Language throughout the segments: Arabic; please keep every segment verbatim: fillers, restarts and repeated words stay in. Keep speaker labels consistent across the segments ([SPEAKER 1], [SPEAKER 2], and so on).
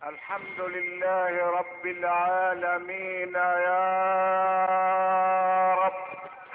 [SPEAKER 1] الحمد لله رب العالمين يا رب.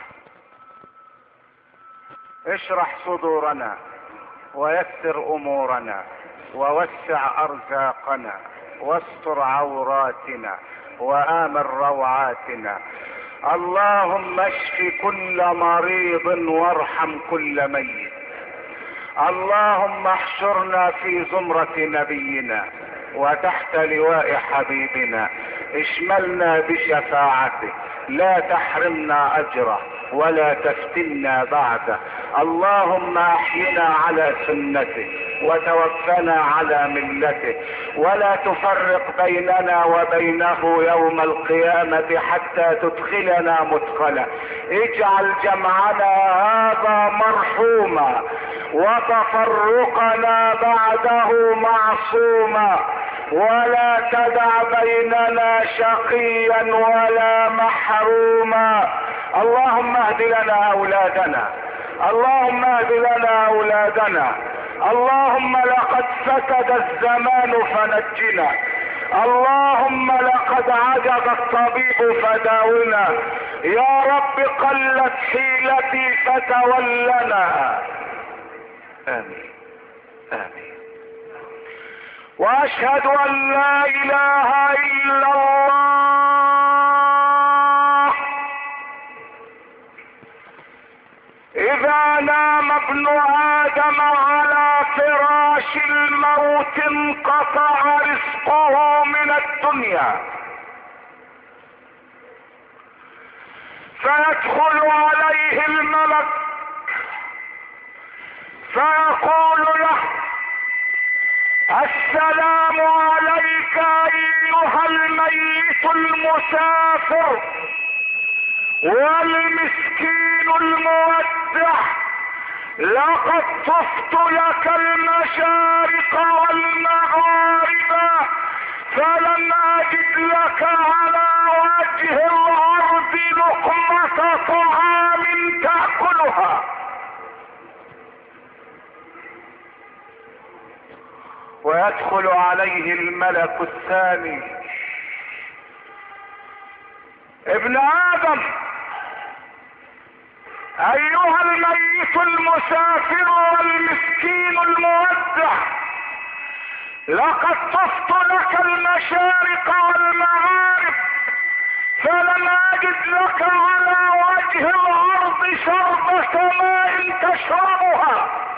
[SPEAKER 1] اشرح صدورنا ويسر امورنا ووسع ارزاقنا واستر عوراتنا وامن روعاتنا. اللهم اشف كل مريض وارحم كل ميت. اللهم احشرنا في زمرة نبينا وتحت لواء حبيبنا، اشملنا بشفاعته، لا تحرمنا اجره ولا تفتنا بعده. اللهم احينا على سنته وتوفنا على ملته، ولا تفرق بيننا وبينه يوم القيامة حتى تدخلنا مدخلا. اجعل جمعنا هذا مرحوما وتفرقنا بعده معصوما، ولا تدع بيننا شقيا ولا محروما. اللهم اهد لنا اولادنا، اللهم اهد لنا اولادنا. اللهم لقد فسد الزمان فنجنا، اللهم لقد عجز الطبيب فداونا. يا رب قلت حيلتي فتولنا. امين امين. واشهد ان لا اله الا الله. اذا نام ابن ادم على فراش الموت انقطع رزقه من الدنيا، فيدخل عليه الملك فيقول له: السلام عليك ايها الميت المسافر والمسكين المودع، لقد طفت لك المشارق والمغارب فلم اجد لك على وجه الارض لقمة طعام تأكلها. ويدخل عليه الملك الثاني: ابن ادم ايها الميت المسافر والمسكين المودع، لقد طفت لك المشارق والمغارب فلم اجد لك على وجه الارض شربة ماء تشربها.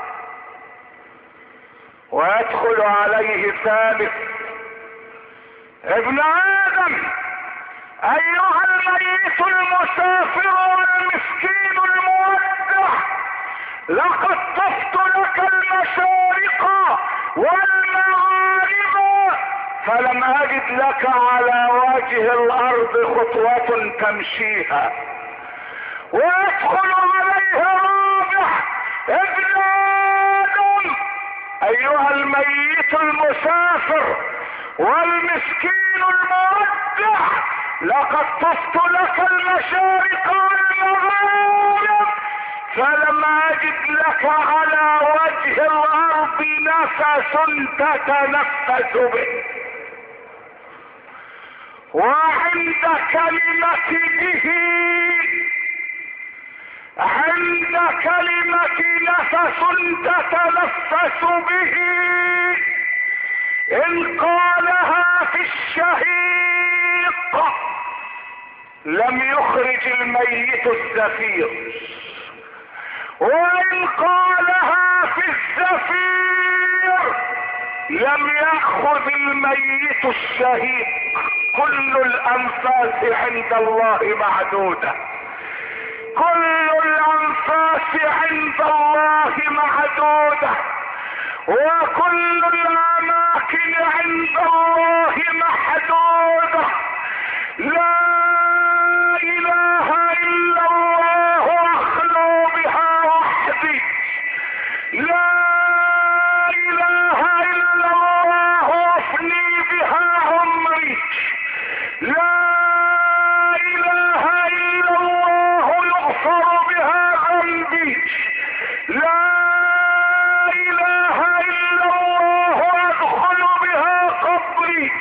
[SPEAKER 1] ويدخل عليه ثالث: ابن ادم ايها الميت المسافر والمسكين المودع، لقد طفت لك المشارق والمغارب فلم اجد لك على وجه الارض خطوة تمشيها. ويدخل عليه الرابع: ابن ادم ايها الميت المسافر والمسكين المودع، لقد طفت لك المشارق والمغارب فلم اجد لك على وجه الارض نفس تتنفس به. وعند كلمة به، عند كلمة نفس تتنفس به، ان قالها في الشهيق لم يخرج الميت الزفير، وان قالها في الزفير لم يأخذ الميت الشهيق. كل الانفاس عند الله معدودة، كل الانفاس عند الله معدودة، وكل الاماكن عند الله محدودة. لا اله الا الله اخلو بها وحدي، لا اله الا الله افني بها عمري، لا اله الا الله يغفر بها ذنبي، لا اله الا الله ادخل بها قبري،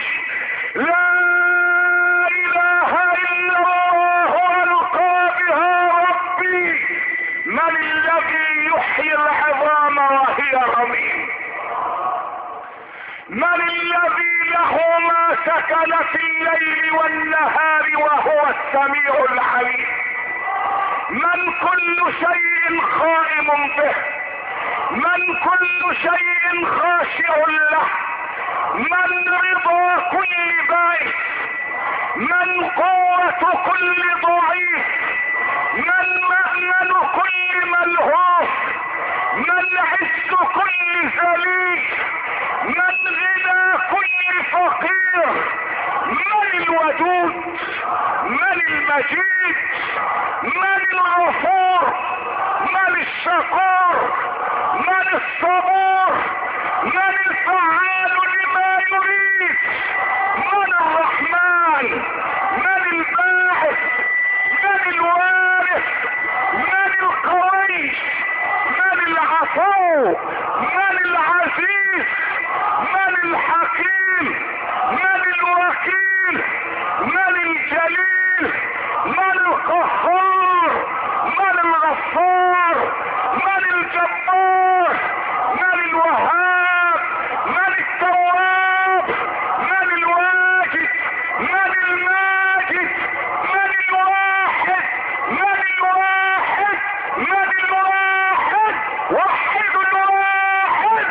[SPEAKER 1] من الذي له ما سكن في الليل والنهار وهو السميع العليم؟ من كل شيء قائم به، من كل شيء خاشع له، من رضا كل بائس، من قوة كل ضعيف، من مأمن كل ملهوف، من عز كل ذليل، من غنى كل فقير، من الودود، من المجيد، من الغفور، من الشكور، من الصبور، من الفعال لما يريد، من الرحمن، من الباعث، من الوارث، من القوي، من العفو، من العزيز، من الحكيم، من الوكيل، من الجليل، من القهار، من الغفار، من الجبار، من الوهاب، من التواب، من الواجد، من الماجد، من الواحد، من الواحد، من الواحد، وحد الواحد.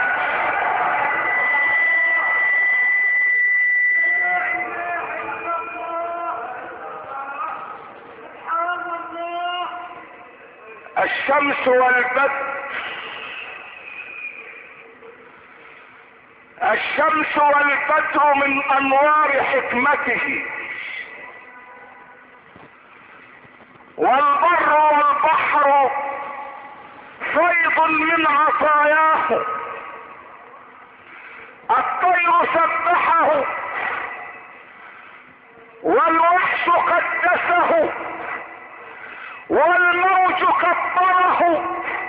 [SPEAKER 1] الشمس والبدر، الشمس والبدر من انوار حكمته، والبر والبحر فيض من عطاياه، الطير سبحه والوحش قدسه، والموج كبره،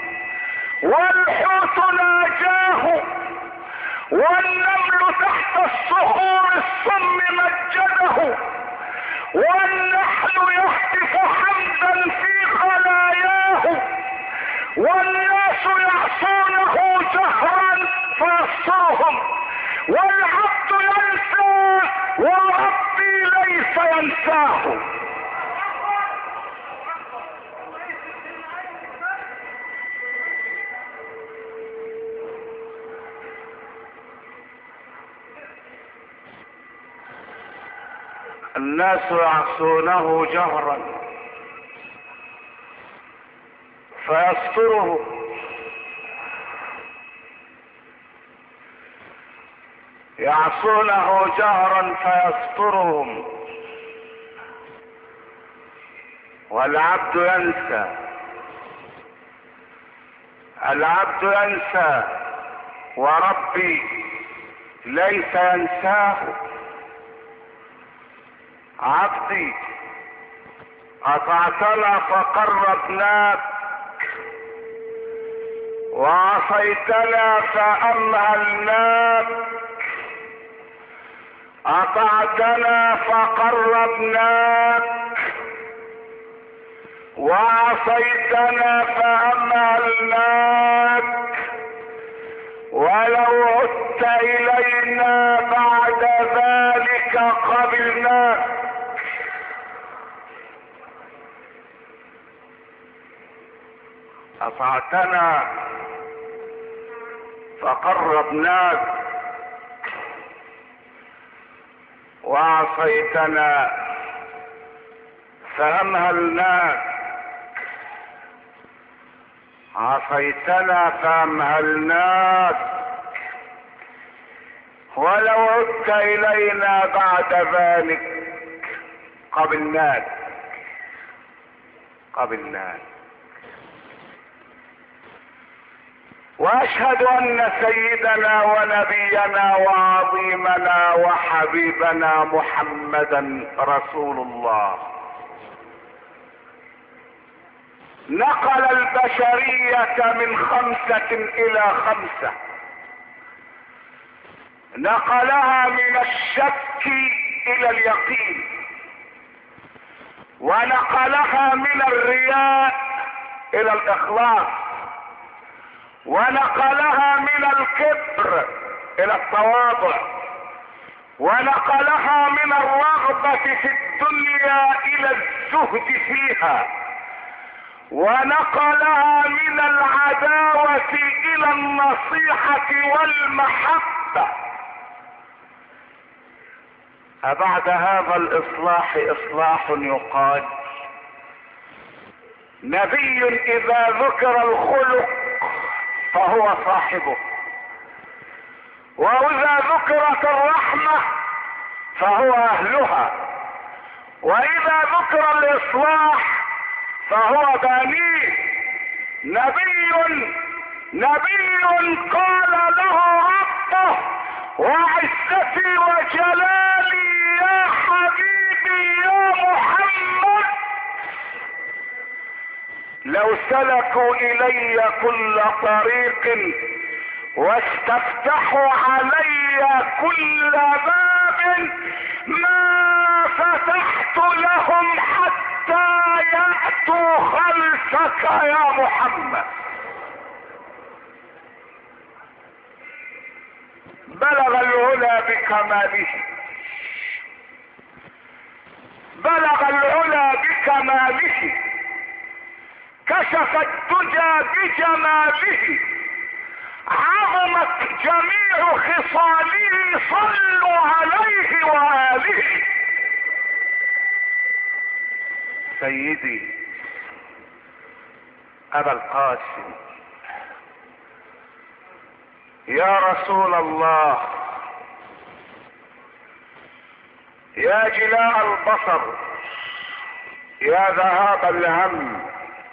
[SPEAKER 1] والحوت ناجاه، والنمل تحت الصخور الصم مجده، والنحل يهتف حمدا في خلاياه، والناس يعصونه جهرا فيسترهم، والعبد ينسى وربي ليس ينساه. الناس يعصونه جهرا فيستره، يعصونه جهرا فيسترهم، والعبد ينسى، العبد ينسى وربي ليس ينساه. عبدي اطعتنا فقربناك، وعصيتنا فامهلناك، اطعتنا فقربناك، وعصيتنا فامهلناك، ولو عدت الينا بعد ذلك قبلناك. اطعتنا فقربناك، وعصيتنا فامهلناك، عصيتنا فامهلناك، ولو عدت الينا بعد ذلك قبلناك قبلناك. واشهد ان سيدنا ونبينا وعظيمنا وحبيبنا محمدا رسول الله نقل البشرية من خمسة الى خمسة، نقلها من الشك الى اليقين، ونقلها من الرياء الى الاخلاص، ونقلها من الكبر الى التواضع، ونقلها من الرغبة في الدنيا الى الزهد فيها، ونقلها من العداوة الى النصيحة والمحبة. أبعد هذا الإصلاح إصلاح يقال؟ نبي إذا ذكر الخلق فهو صاحبه، وإذا ذكرت الرحمة فهو أهلها، وإذا ذكر الإصلاح فهو بانيه. نبي نبي قال له ربه: وعزتي وجلالي يا حبيبي يا محمد، لو سلكوا الي كل طريق واستفتحوا علي كل باب ما فتحت لهم حتى يأتوا خلفك يا محمد. بلغ العلا بكماله، بلغ العلا بكماله، كشف الدجى بجماله، عظمت جميع خصاله، صلوا عليه وآله. سيدي أبا القاسم، يا رسول الله، يا جلاء البصر، يا ذهاب الهم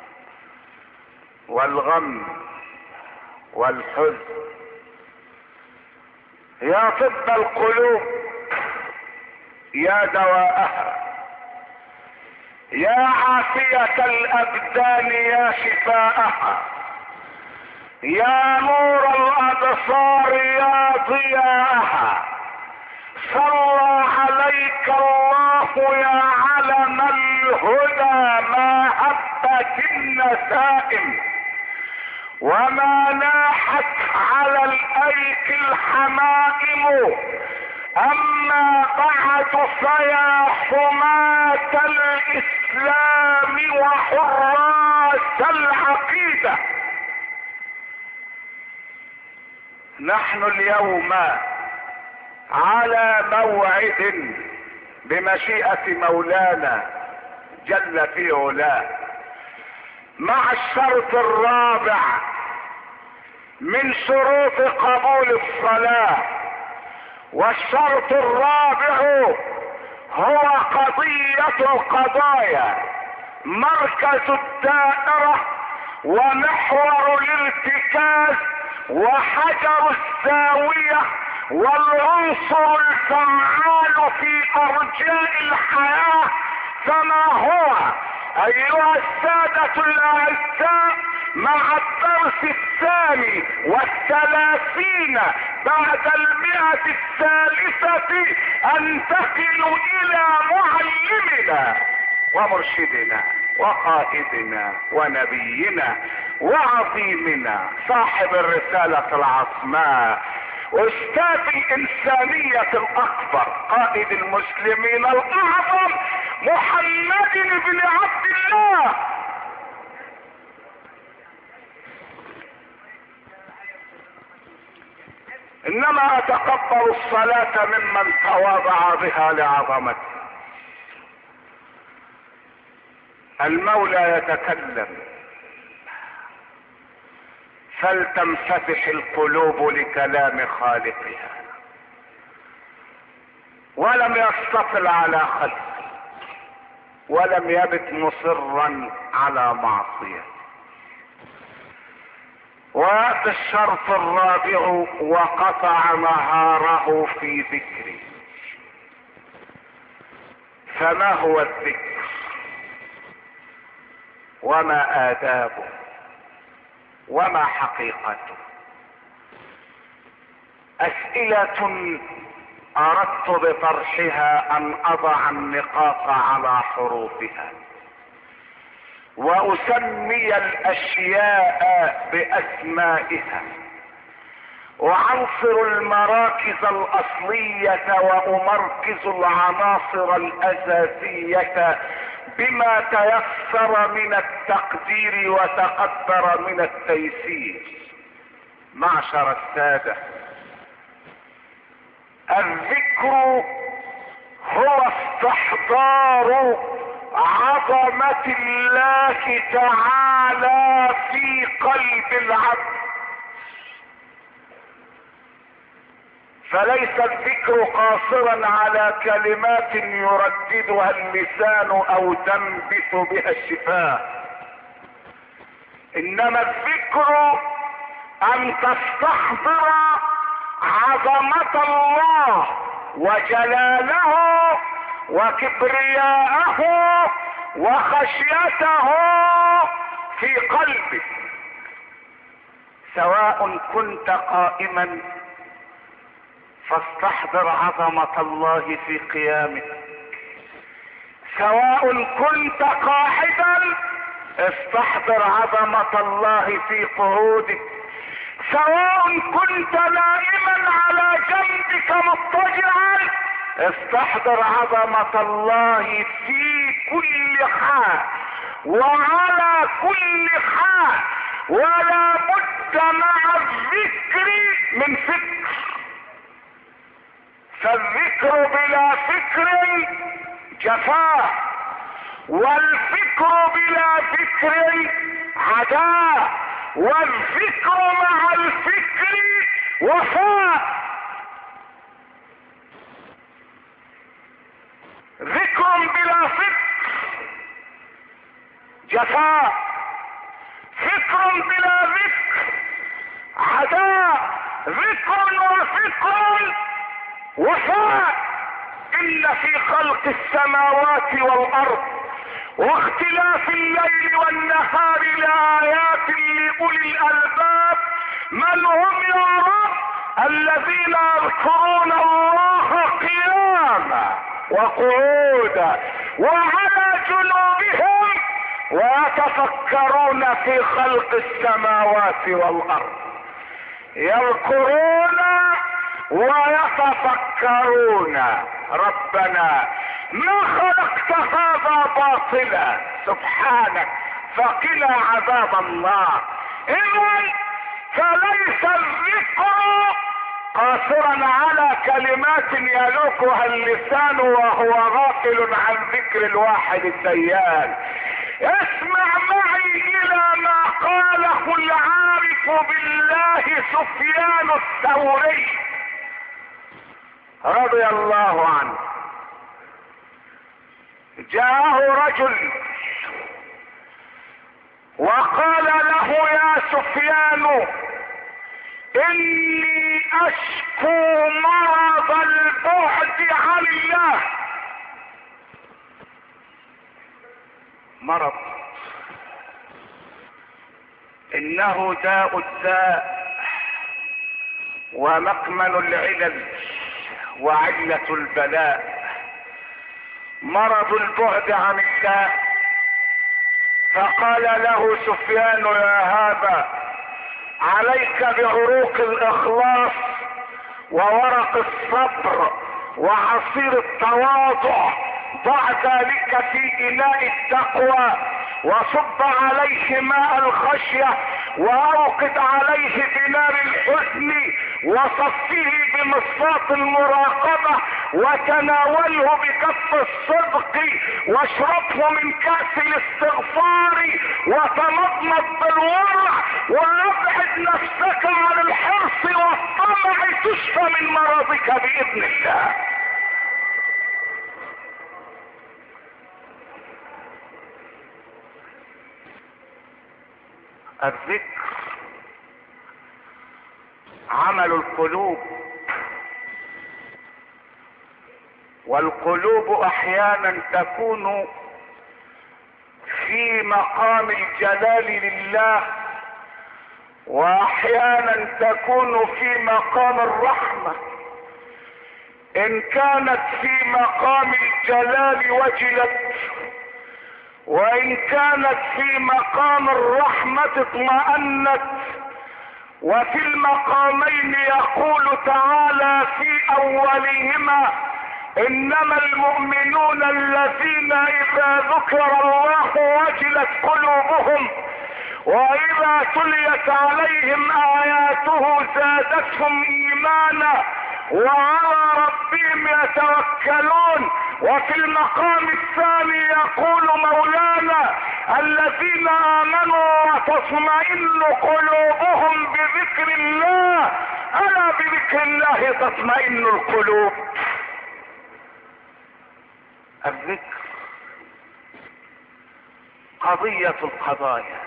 [SPEAKER 1] والغم والحزن، يا طب القلوب، يا دواءها، يا عافية الأبدان، يا شفاءها، يا نور الأبصار، يا ضياءها، صلى عليك الله يا علم الهدى، ما هبت النسائم وما ناحت على الأيك الحمائم. أما بعد فيا حماة الإسلام وحراس العقيدة، نحن اليوم على موعد بمشيئة مولانا جل في علاه مع الشرط الرابع من شروط قبول الصلاة. والشرط الرابع هو قضية القضايا، مركز الدائرة ومحور الارتكاز وحجر الزاوية والعنصر الفعال في أرجاء الحياة. فما هو أيها السادة الأعزاء مع الدرس الثاني والثلاثين بعد المئة الثالثة أنتقل إلى معلمنا ومرشدنا وقائدنا ونبينا وعظيمنا صاحب الرسالة العظماء، أستاذ الإنسانية الأكبر، قائد المسلمين الأعظم، محمد بن عبد الله. إنما أتقبل الصلاة ممن تواضع بها لعظمته. المولى يتكلم، فلتنفتح القلوب لكلام خالقها. ولم يستطل على خلقه، ولم يبت مصرا على معصية. وهذا الشرط الرابع: وقطع نهاره في ذكري. فما هو الذكر؟ وما آدابه؟ وما حقيقته؟ أسئلة أردت بطرحها أن أضع النقاط على حروفها وأسمي الأشياء بأسمائها وعنصر المراكز الاصلية وامركز العناصر الاساسية بما تيسر من التقدير وتقدر من التيسير. معشر السادة، الذكر هو استحضار عظمة الله تعالى في قلب العبد، فليس الذكر قاصرا على كلمات يرددها اللسان او تنبت بها الشفاه، انما الذكر ان تستحضر عظمة الله وجلاله وكبرياءه وخشيته في قلبك، سواء كنت قائما فاستحضر عظمة الله في قيامك، سواء كنت قاعدا استحضر عظمة الله في قعودك، سواء كنت نائما على جنبك مضطجعا استحضر عظمة الله في كل حال وعلى كل حال، ولا بد مع الذكر من فكر، فالذكر بلا فكر جفاء، والفكر بلا فكر عداء، والفكر مع الفكر وفاء. ذكر بلا فكر جفاء، فكر بلا ذكر عداء، ذكر وفكر وفاء. إن في خلق السماوات والأرض واختلاف الليل والنهار لآيات لأولي الألباب. من هم يا رب؟ الذين يذكرون الله قياما وقعودا وعلى جنوبهم ويتفكرون في خلق السماوات والأرض. يذكرون ويتفكرون ربنا ما خلقت هذا باطلا سبحانك فقنا عذاب النار. إذن فليس الذكر قاصرا على كلمات يلوكها اللسان وهو غافل عن ذكر الواحد الديان. اسمع معي الى ما قاله العارف بالله سفيان الثوري رضي الله عنه. جاءه رجل وقال له يا سفيان اني اشكو مرض البعد عن الله. مرض انه داء الداء ومكمن العلل وعلة البلاء. مرض البعد عن الله. فقال له سفيان يا هذا عليك بعروق الاخلاص وورق الصبر وعصير التواضع، ضع ذلك في اناء التقوى وصب عليه ماء الخشية واوقد عليه بنار الحزن وصفه بمصفاة المراقبة وتناوله بكف الصدق واشربه من كأس الاستغفار وتمضمض بالورع وابعد نفسك عن الحرص والطمع تشفى من مرضك بإذن الله. الذكر عمل القلوب، والقلوب احيانا تكون في مقام الجلال لله واحيانا تكون في مقام الرحمة. ان كانت في مقام الجلال وجلت، وان كانت في مقام الرحمة اطمأنت، وفي المقامين يقول تعالى في اولهما انما المؤمنون الذين اذا ذكر الله وجلت قلوبهم واذا تليت عليهم اياته زادتهم ايمانا وعلى ربهم يتوكلون. وفي المقام الثاني يقول مولانا الذين امنوا وتطمئن قلوبهم بذكر الله الا بذكر الله تطمئن القلوب. الذكر قضية القضايا،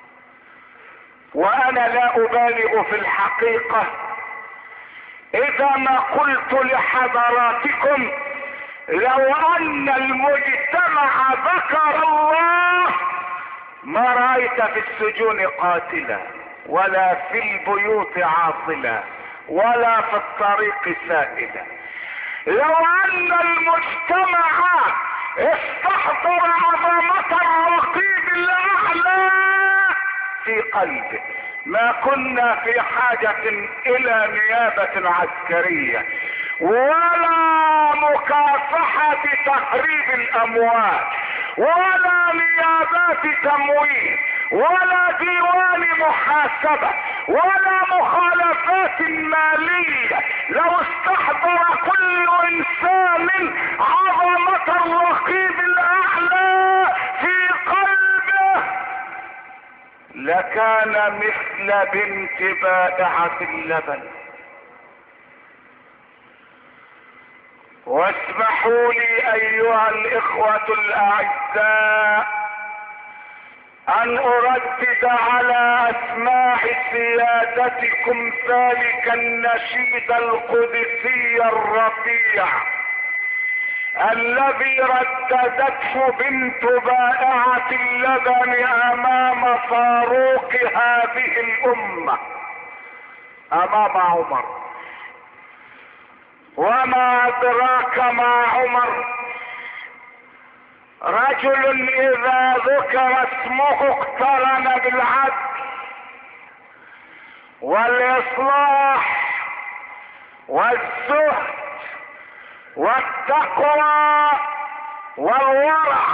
[SPEAKER 1] وانا لا ابالغ في الحقيقة اذا ما قلت لحضراتكم لو ان المجتمع ذكر الله ما رأيت في السجون قاتلا ولا في البيوت عاطلا ولا في الطريق سائلا. لو ان المجتمع استحضر عظمة الرقيب الاعلى في قلبه ما كنا في حاجة الى نيابة عسكرية ولا مكافحة تخريب الاموال ولا نيابات تمويل ولا ديوان محاسبة ولا مخالفات مالية. لو استحضر كل انسان عظمة الرقيب الاعلى في قلبه لكان مثل بنت بائعة اللبن. واسمحوا لي ايها الاخوة الاعزاء ان اردد على اسماع سيادتكم ذلك النشيد القدسي الرفيع الذي رددته بنت بائعة اللبن امام فاروق هذه الامة امام عمر. وما ادراك ما عمر؟ رجل اذا ذكر اسمه اقترن بالعدل والاصلاح والزهد والتقوى والورع.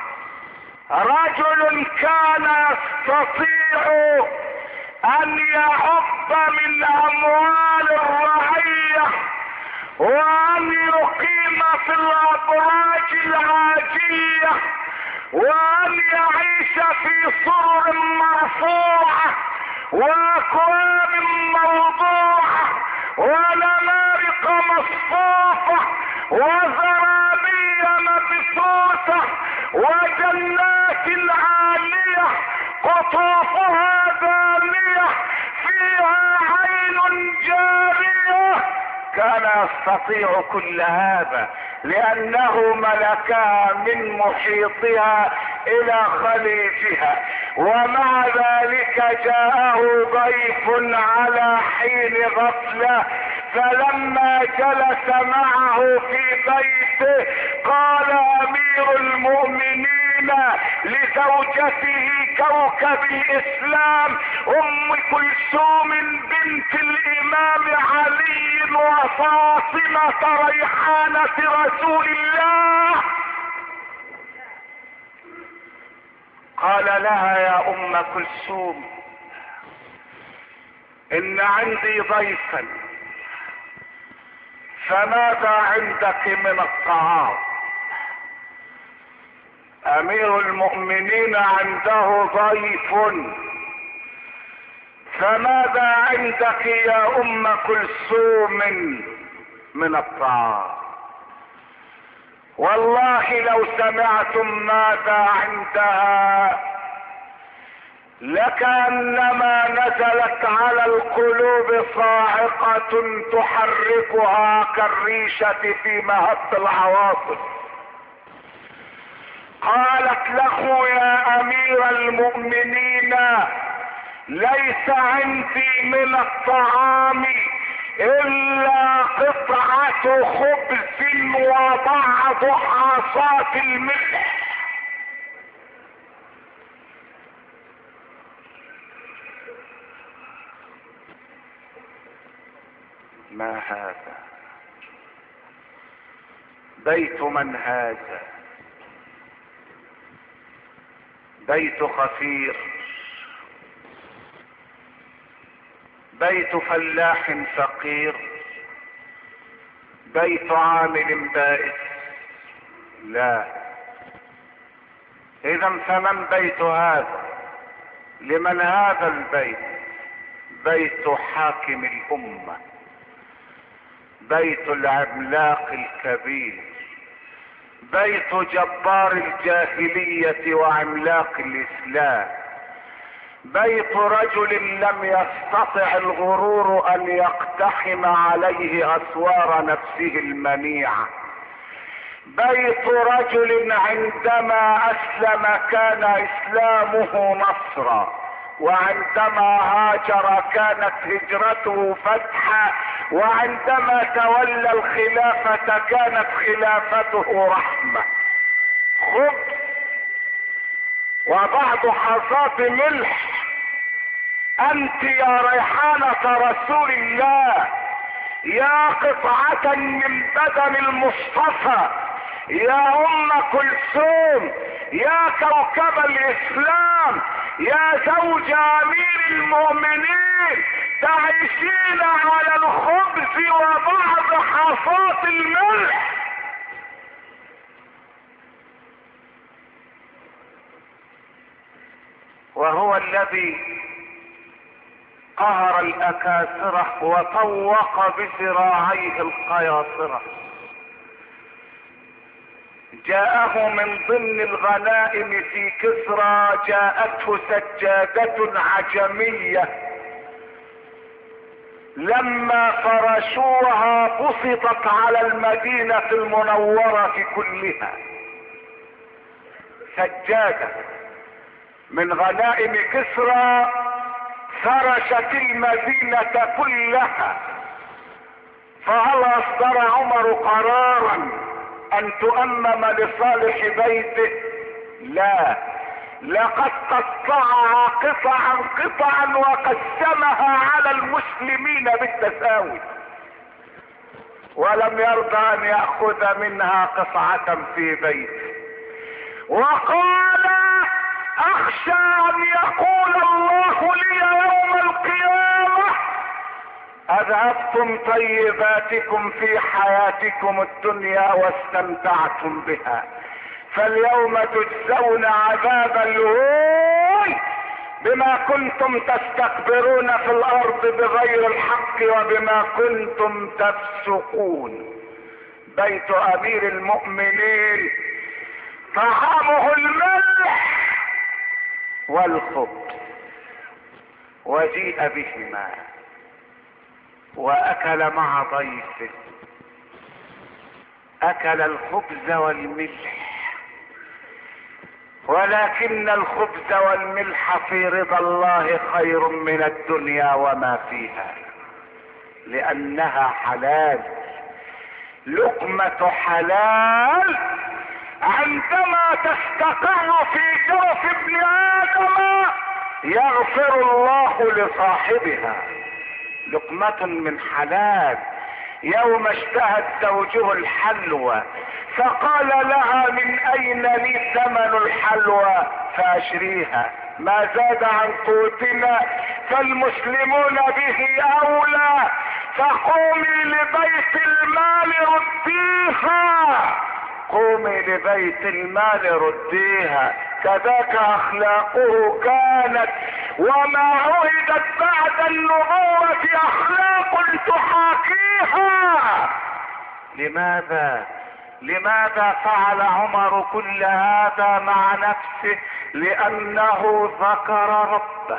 [SPEAKER 1] رجل كان يستطيع ان يعب من اموال الرعية وان يقيم في الابراج العاجية وان يعيش في سرر مرفوعة واكواب موضوعة ونمارق مصفوفة وزرابي مبثوثة وجنات عالية قطوفها دانية فيها عين جارية. كان يستطيع كل هذا لانه ملكها من محيطها الى خليجها. ومع ذلك جاءه ضيف على حين غفلة فلما جلس معه في بيته قال امير المؤمنين لزوجته كوكب الاسلام ام كلثوم بنت الامام علي وفاطمة ريحانة رسول الله، قال لها يا ام كلثوم ان عندي ضيفا فماذا عندك من الطعام؟ امير المؤمنين عنده ضيف فماذا عندك يا ام كلثوم من الطعام؟ والله لو سمعتم ماذا عندها لكأنما نزلت على القلوب صاعقة تحركها كالريشة في مهب العواصف. قالت له يا امير المؤمنين ليس عندي من الطعام الا قطعة خبز وبعض حصات الملح. ما هذا؟ بيت من هذا؟ بيت خفير، بيت فلاح فقير، بيت عامل بائس؟ لا. اذا فمن بيت هذا؟ لمن هذا البيت؟ بيت حاكم الامة، بيت العملاق الكبير، بيت جبار الجاهلية وعملاق الاسلام، بيت رجل لم يستطع الغرور ان يقتحم عليه اسوار نفسه المنيعة، بيت رجل عندما اسلم كان اسلامه نصرا، وعندما هاجر كانت هجرته فتحا، وعندما تولى الخلافة كانت خلافته رحمة. خبز وبعض حصات ملح، انت يا ريحانة رسول الله، يا قطعة من بدن المصطفى، يا ام كلثوم، يا كوكب الاسلام، يا زوج امير المؤمنين، تعيشين على الخبز وبعض حصات الملح. وهو الذي قهر الاكاسرة وطوق بذراعيه القياصرة. جاءه من ضمن الغنائم في كسرى، جاءته سجادة عجمية، لما فرشوها بسطت على المدينة المنورة كلها. سجادة من غنائم كسرى فرشت المدينة كلها. فهل اصدر عمر قرارا ان تؤمم لصالح بيته؟ لا، لقد قطعها قطعا قطعا وقسمها على المسلمين بالتساوي، ولم يرضى ان يأخذ منها قطعة في بيته. وقال اخشى ان يقول الله لي يوم القيامة اذهبتم طيباتكم في حياتكم الدنيا واستمتعتم بها، فاليوم تجزون عذاب الهون بما كنتم تستكبرون في الارض بغير الحق وبما كنتم تفسقون. بيت امير المؤمنين طعامه الملح والخبز، وجيء بهما واكل مع ضيفه، اكل الخبز والملح، ولكن الخبز والملح في رضا الله خير من الدنيا وما فيها، لانها حلال، لقمة حلال عندما تستقر في جوف ابن ادم يغفر الله لصاحبها. لقمة من حلال. يوم اشتهت زوجه الحلوى فقال لها من اين لي ثمن الحلوى فاشريها، ما زاد عن قوتنا فالمسلمون به اولى، فقومي لبيت المال رديها، قومي لبيت المال رديها. كذاك اخلاقه كانت، وما عهدت بعد النبوة اخلاق تحاكيها. لماذا لماذا فعل عمر كل هذا مع نفسه؟ لانه ذكر ربه.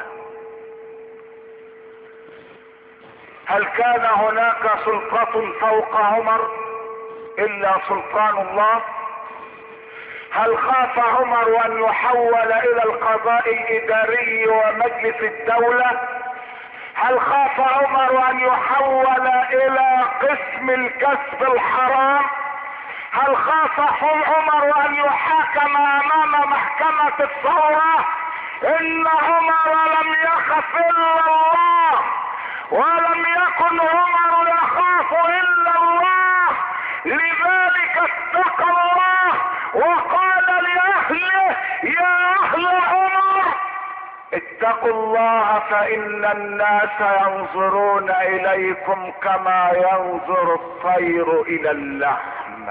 [SPEAKER 1] هل كان هناك سلطة فوق عمر الا سلطان الله؟ هل خاف عمر ان يحول الى القضاء الاداري ومجلس الدولة؟ هل خاف عمر ان يحول الى قسم الكسب الحرام؟ هل خاف عمر ان يحاكم امام محكمة الثورة؟ ان عمر لم يخف الا الله، ولم يكن عمر يخاف الا الله، لذلك اتقى الله وقال لاهله يا اهل عمر اتقوا الله فان الناس ينظرون اليكم كما ينظر الطير الى اللحم،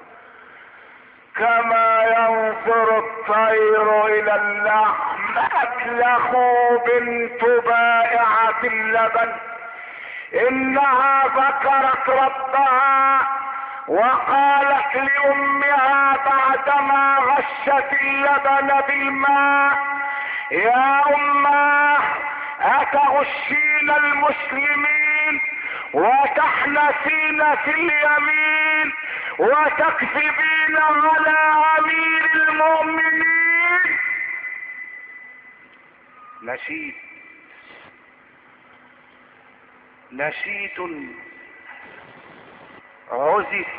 [SPEAKER 1] كما ينظر الطير الى اللحم. اكلخوا بنت بائعة اللبن انها ذكرت ربها وقالت لامها بعدما غشت اللبن بالماء يا اماه اتغشين المسلمين وتحنثين في اليمين وتكذبين على امير المؤمنين. نشيد نشيد عزف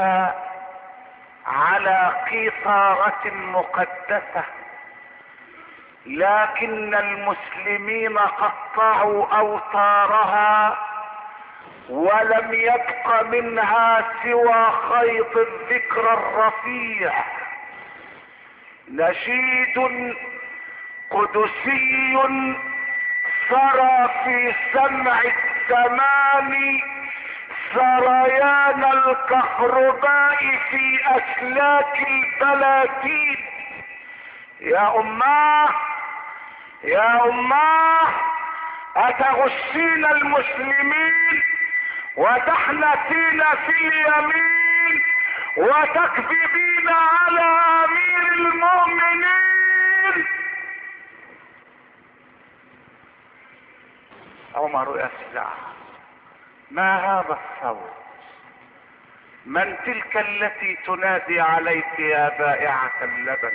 [SPEAKER 1] على قيثارة مقدسة، لكن المسلمين قطعوا اوتارها ولم يبق منها سوى خيط الذكر الرفيع. نشيد قدسي سرى في سمع الزمان سريان الكهرباء في اسلاك البلاتين. يا اماه يا اماه اتغشين المسلمين وتحنثين في اليمين وتكذبين على امير المؤمنين. عمر يفزع، ما هذا الصوت؟ من تلك التي تنادي عليك يا بائعة اللبن؟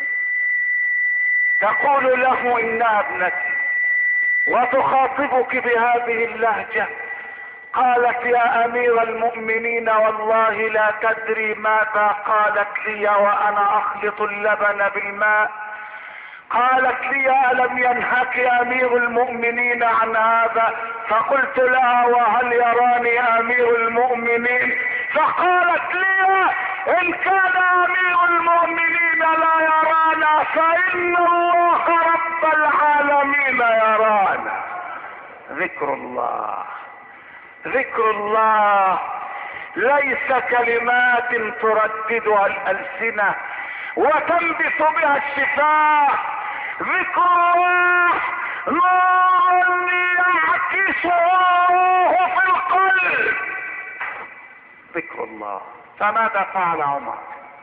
[SPEAKER 1] تقول له انها ابنتي وتخاطبك بهذه اللهجة. قالت يا امير المؤمنين والله لا تدري ماذا قالت لي وانا اخلط اللبن بالماء. قالت لي الم ينهك امير المؤمنين عن هذا؟ فقلت لها وهل يراني امير المؤمنين؟ فقالت لي ان كان امير المؤمنين لا يرانا فان الله رب العالمين يرانا. ذكر الله ذكر الله ليس كلمات ترددها الألسنة وتنبت بها الشفاه. ذكر الله نور يعكس نوره في القلب. ذكر الله. فماذا فعل عمر؟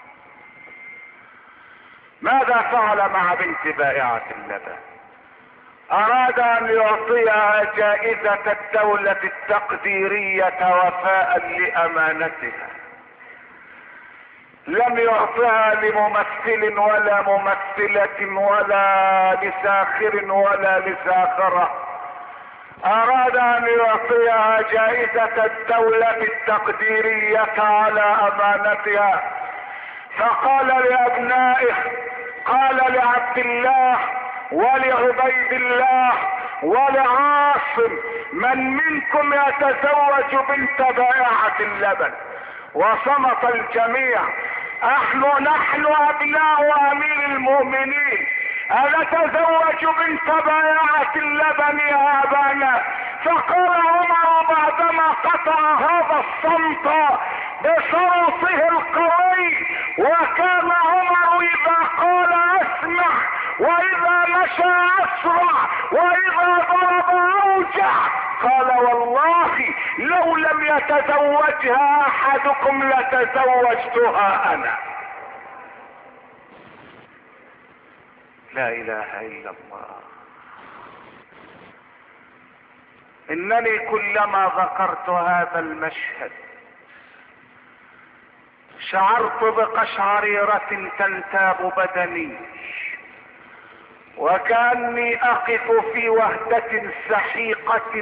[SPEAKER 1] ماذا فعل مع بنت بائعة اللبن؟ اراد ان يعطيها جائزة الدولة التقديرية وفاء لامانتها. لم يعطها لممثل ولا ممثلة ولا لساخر ولا لساخرة. اراد ان يعطيها جائزة الدولة التقديرية على امانتها. فقال لابنائه، قال لعبد الله ولعبيد الله ولعاصم من منكم يتزوج بنت بائعة اللبن؟ وصمت الجميع. نحن نحن ابناء امير المؤمنين أنتزوج بنت بائعة اللبن يا ابانا؟ فقال عمر بعدما قطع هذا الصمت بصوته القوي، وكان عمر اذا قال اسمع واذا مشى اسرع واذا ضرب اوجع. قال والله لو لم يتزوجها احدكم لتزوجتها انا. لا اله الا الله. انني كلما ذكرت هذا المشهد شعرت بقشعريرة تنتاب بدني، وكأني اقف في وهدة سحيقة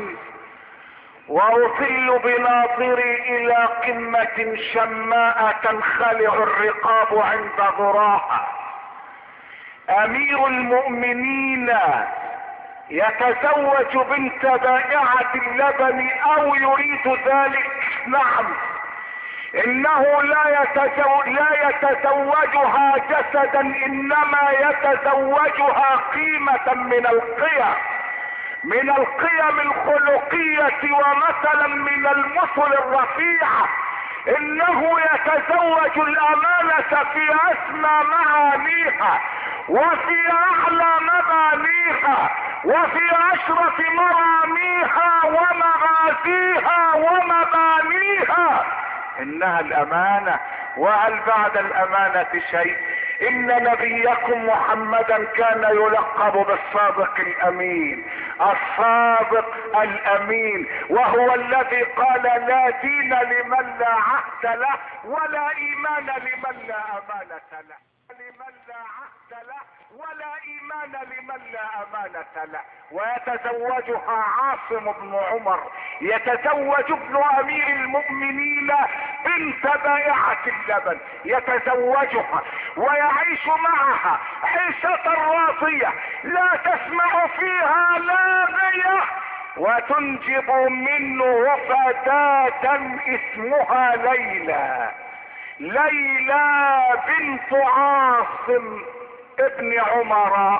[SPEAKER 1] واطل بناظري الى قمة شماء تنخلع الرقاب عند ذراها. امير المؤمنين يتزوج بنت بائعة اللبن او يريد ذلك؟ نعم. انه لا يتزوج لا يتزوجها جسدا، انما يتزوجها قيمة من القيم، من القيم الخلقية، ومثلا من المثل الرفيعة. انه يتزوج الامانة في اسمى معانيها وفي اعلى مبانيها وفي اشرف مراميها ومغازيها ومبانيها، انها الامانة. وهل بعد الامانة شيء؟ ان نبيكم محمدا كان يلقب بالصادق الامين، الصادق الامين، وهو الذي قال لا دين لمن لا عهد له ولا ايمان لمن لا امانة له، لمن لا عهد له ولا ايمان لمن لا امانة له. ويتزوجها عاصم بن عمر، يتزوج ابن امير المؤمنين بنت بائعة اللبن، يتزوجها ويعيش معها عيشة راضية لا تسمع فيها لاغية، وتنجب منه فتاة اسمها ليلى، ليلى بنت عاصم ابن عمر.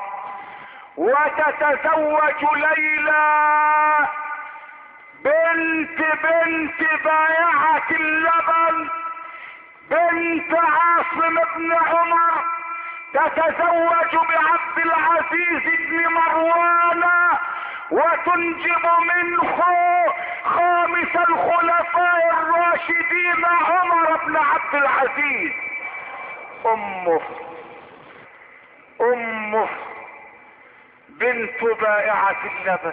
[SPEAKER 1] وتتزوج ليلى بنت بنت بائعة اللبن بنت عاصم بن عمر، تتزوج بعبد العزيز بن مروان، وتنجب منه خامس الخلفاء الراشدين عمر بن عبد العزيز. امه امه بنت بائعة اللبن،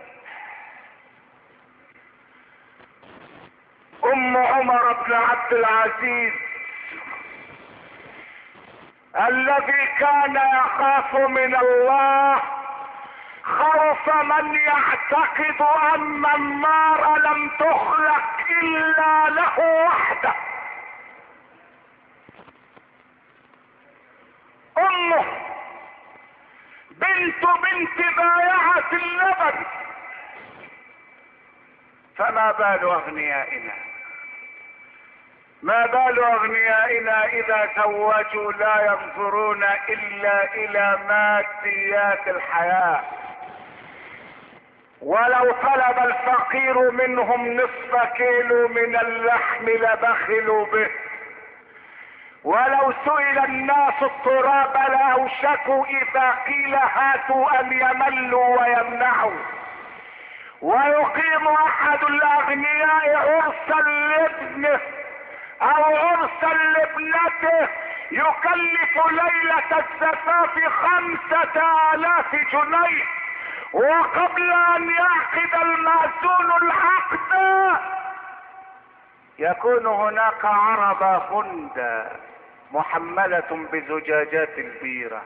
[SPEAKER 1] ام عمر بن عبد العزيز الذي كان يخاف من الله خوف من يعتقد ان النار لم تخلق الا له وحده. امه بنت بنت بائعة اللبن. فما بال اغنيائنا، ما بال اغنيائنا اذا زوجوا لا ينظرون الا الى ماديات الحياة. ولو طلب الفقير منهم نصف كيلو من اللحم لبخلوا به، ولو سئل الناس التراب لاوشكوا اذا قيل هاتوا ان يملوا ويمنعوا. ويقيم احد الاغنياء عرسا لابنه او عرسا لابنته يكلف ليلة الزفاف خمسة الاف جنيه، وقبل ان يعقد المأذون العقد يكون هناك عربة هوندا محملة بزجاجات البيرة.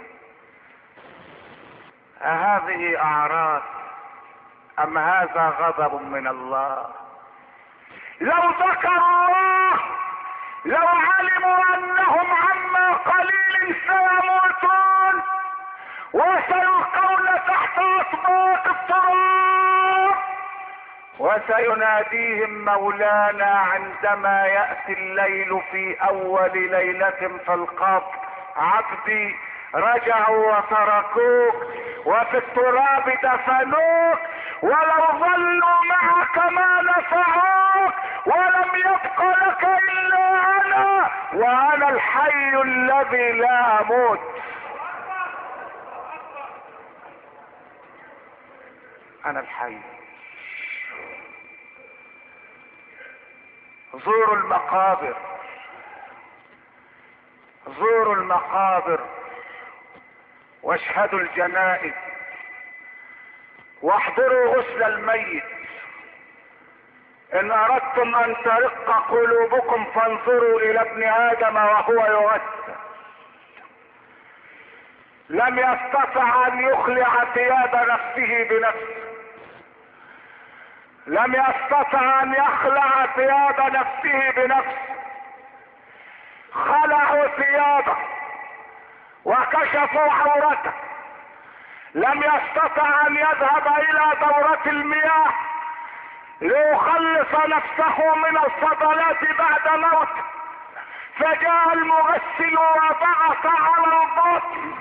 [SPEAKER 1] أهذه اعراس ام هذا غضب من الله؟ لو ذكر الله، لو علموا انهم عما قليل سيموتون وسيلقون تحت اطباق التراب، وسيناديهم مولانا عندما يأتي الليل في اول ليلة فالقبر عبدي رجعوا وتركوك وفي التراب دفنوك، ولو ظلوا معك ما نفعوك، ولم يبق لك الا انا، وانا الحي الذي لا اموت. انا الحي. زوروا المقابر، زوروا المقابر واشهدوا الجنائز واحضروا غسل الميت. ان اردتم ان ترق قلوبكم فانظروا الى ابن ادم وهو يغسل. لم يستطع ان يخلع ثياب نفسه بنفسه، لم يستطع ان يخلع ثياب نفسه بنفسه، خلعوا ثيابه وكشفوا عورته لم يستطع ان يذهب الى دورة المياه ليخلص نفسه من الفضلات بعد موته، فجاء المغسل وضغط على البطن،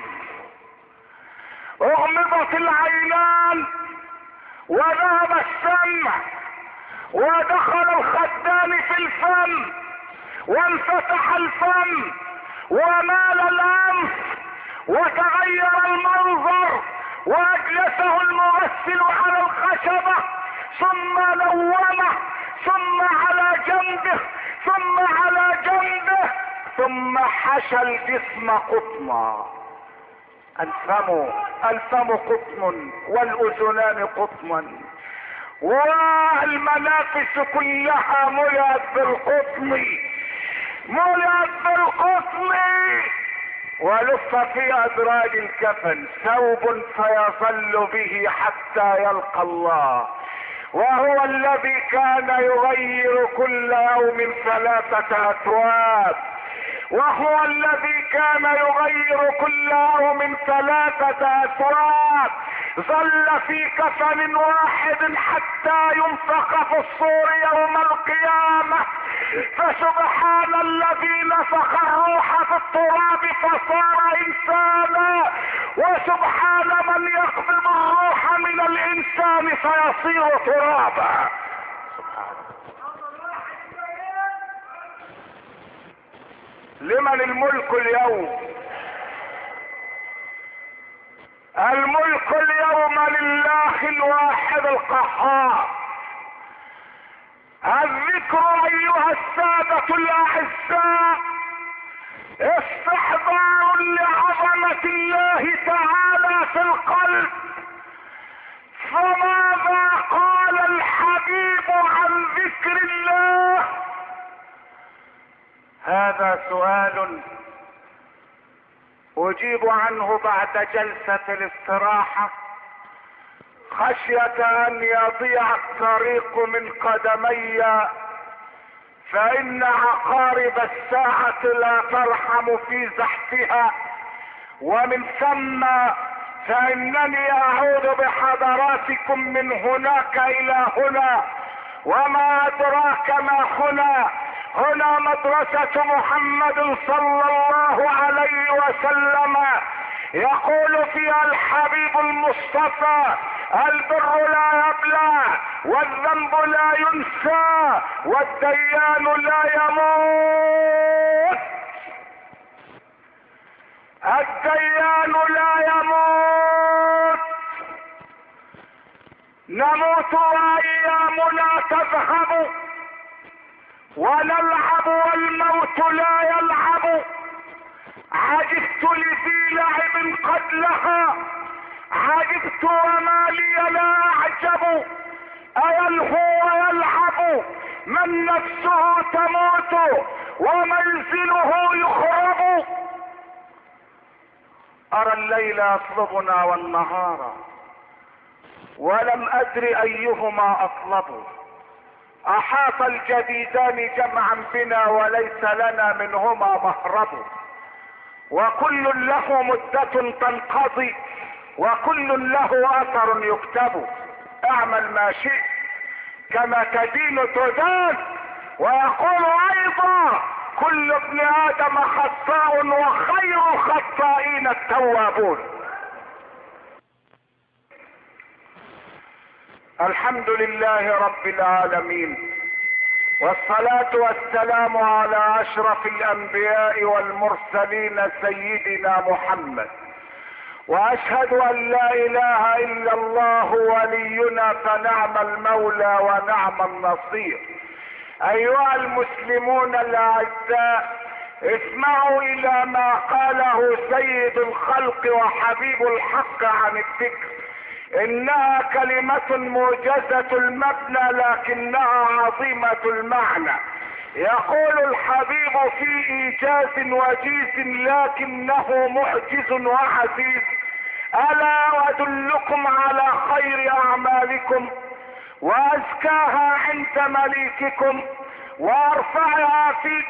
[SPEAKER 1] اغمضت العينان وذهب السمع ودخل الخدان في الفم وانفتح الفم ومال الانف وتغير المنظر، واجلسه المغسل على الخشبة ثم نومه ثم على جنبه ثم على جنبه ثم حشى الجسم قطنا. الفم الفم قطن والاذنان قطنا والمنافس كلها ملأت بالقطن ملأت بالقطن، ولف في ادراج الكفن ثوب فيظل به حتى يلقى الله، وهو الذي كان يغير كل يوم ثلاثة اثواب، وهو الذي كان يغير كل يوم ثلاثة اثواب، ظل في كفن واحد حتى ينفخ في الصور يوم القيامة. فسبحان الذي نفخ الروح في التراب فصار انسانا، وسبحان من يقبض الروح من الانسان فيصير ترابا. لمن الملك اليوم؟ الملك اليوم لله الواحد القهار. الذكر ايها السادة الاعزاء استحضار لعظمة الله تعالى في القلب. فماذا قال الحبيب عن ذكر الله؟ هذا سؤال اجيب عنه بعد جلسة الاستراحة خشية ان يضيع الطريق من قدمي، فان عقارب الساعة لا ترحم في زحفها، ومن ثم فانني اعود بحضراتكم من هناك الى هنا، وما ادراك ما هنا. هنا مدرسة محمد صلى الله عليه وسلم، يقول فيها الحبيب المصطفى: البر لا يبلى والذنب لا ينسى والديان لا يموت. الديان لا يموت، نموت وايامنا تذهب ونلعب والموت لا يلعب. عجبت لذي لعب قد لها، عجبت وما لي لا اعجب. ايلهو ويلعب من نفسه تموت ومنزله يخرب. ارى الليل يطلبنا والنهار ولم ادر ايهما اطلب. احاط الجديدان جمعا بنا وليس لنا منهما مهرب. وكل له مدة تنقضي وكل له اثر يكتب. اعمل ما شئت كما تدين تدان. ويقول ايضا: كل ابن ادم خطاء وخير الخطائين التوابون. الحمد لله رب العالمين، والصلاة والسلام على اشرف الانبياء والمرسلين سيدنا محمد. واشهد ان لا اله الا الله ولينا فنعم المولى ونعم النصير. ايها المسلمون الاعزاء، اسمعوا الى ما قاله سيد الخلق وحبيب الحق عن الذكر. انها كلمة موجزة المبنى لكنها عظيمة المعنى. يقول الحبيب في ايجاز وجيز لكنه معجز وعزيز: الا وادلكم على خير اعمالكم وازكاها عند مليككم وارفعها في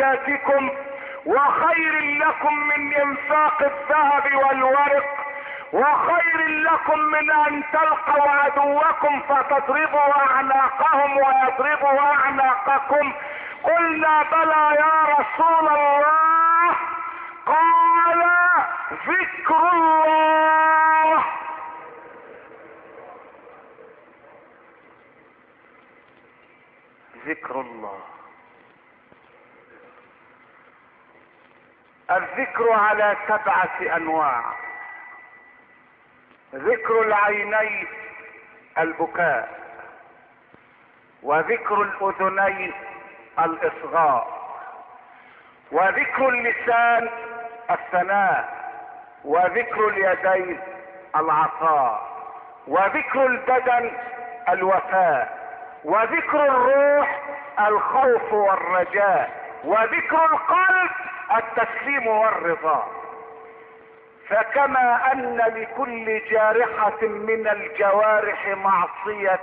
[SPEAKER 1] درجاتكم وخير لكم من انفاق الذهب والورق وخير لكم من ان تلقوا عدوكم فتضربوا اعناقهم ويضربوا اعناقكم. قلنا بلى يا رسول الله. قال ذكر الله. ذكر الله. الذكر على سبعة انواع. ذكر العينين البكاء، وذكر الاذنين الاصغاء، وذكر اللسان الثناء، وذكر اليدين العطاء، وذكر البدن الوفاء، وذكر الروح الخوف والرجاء، وذكر القلب التسليم والرضا. فكما ان لكل جارحة من الجوارح معصية،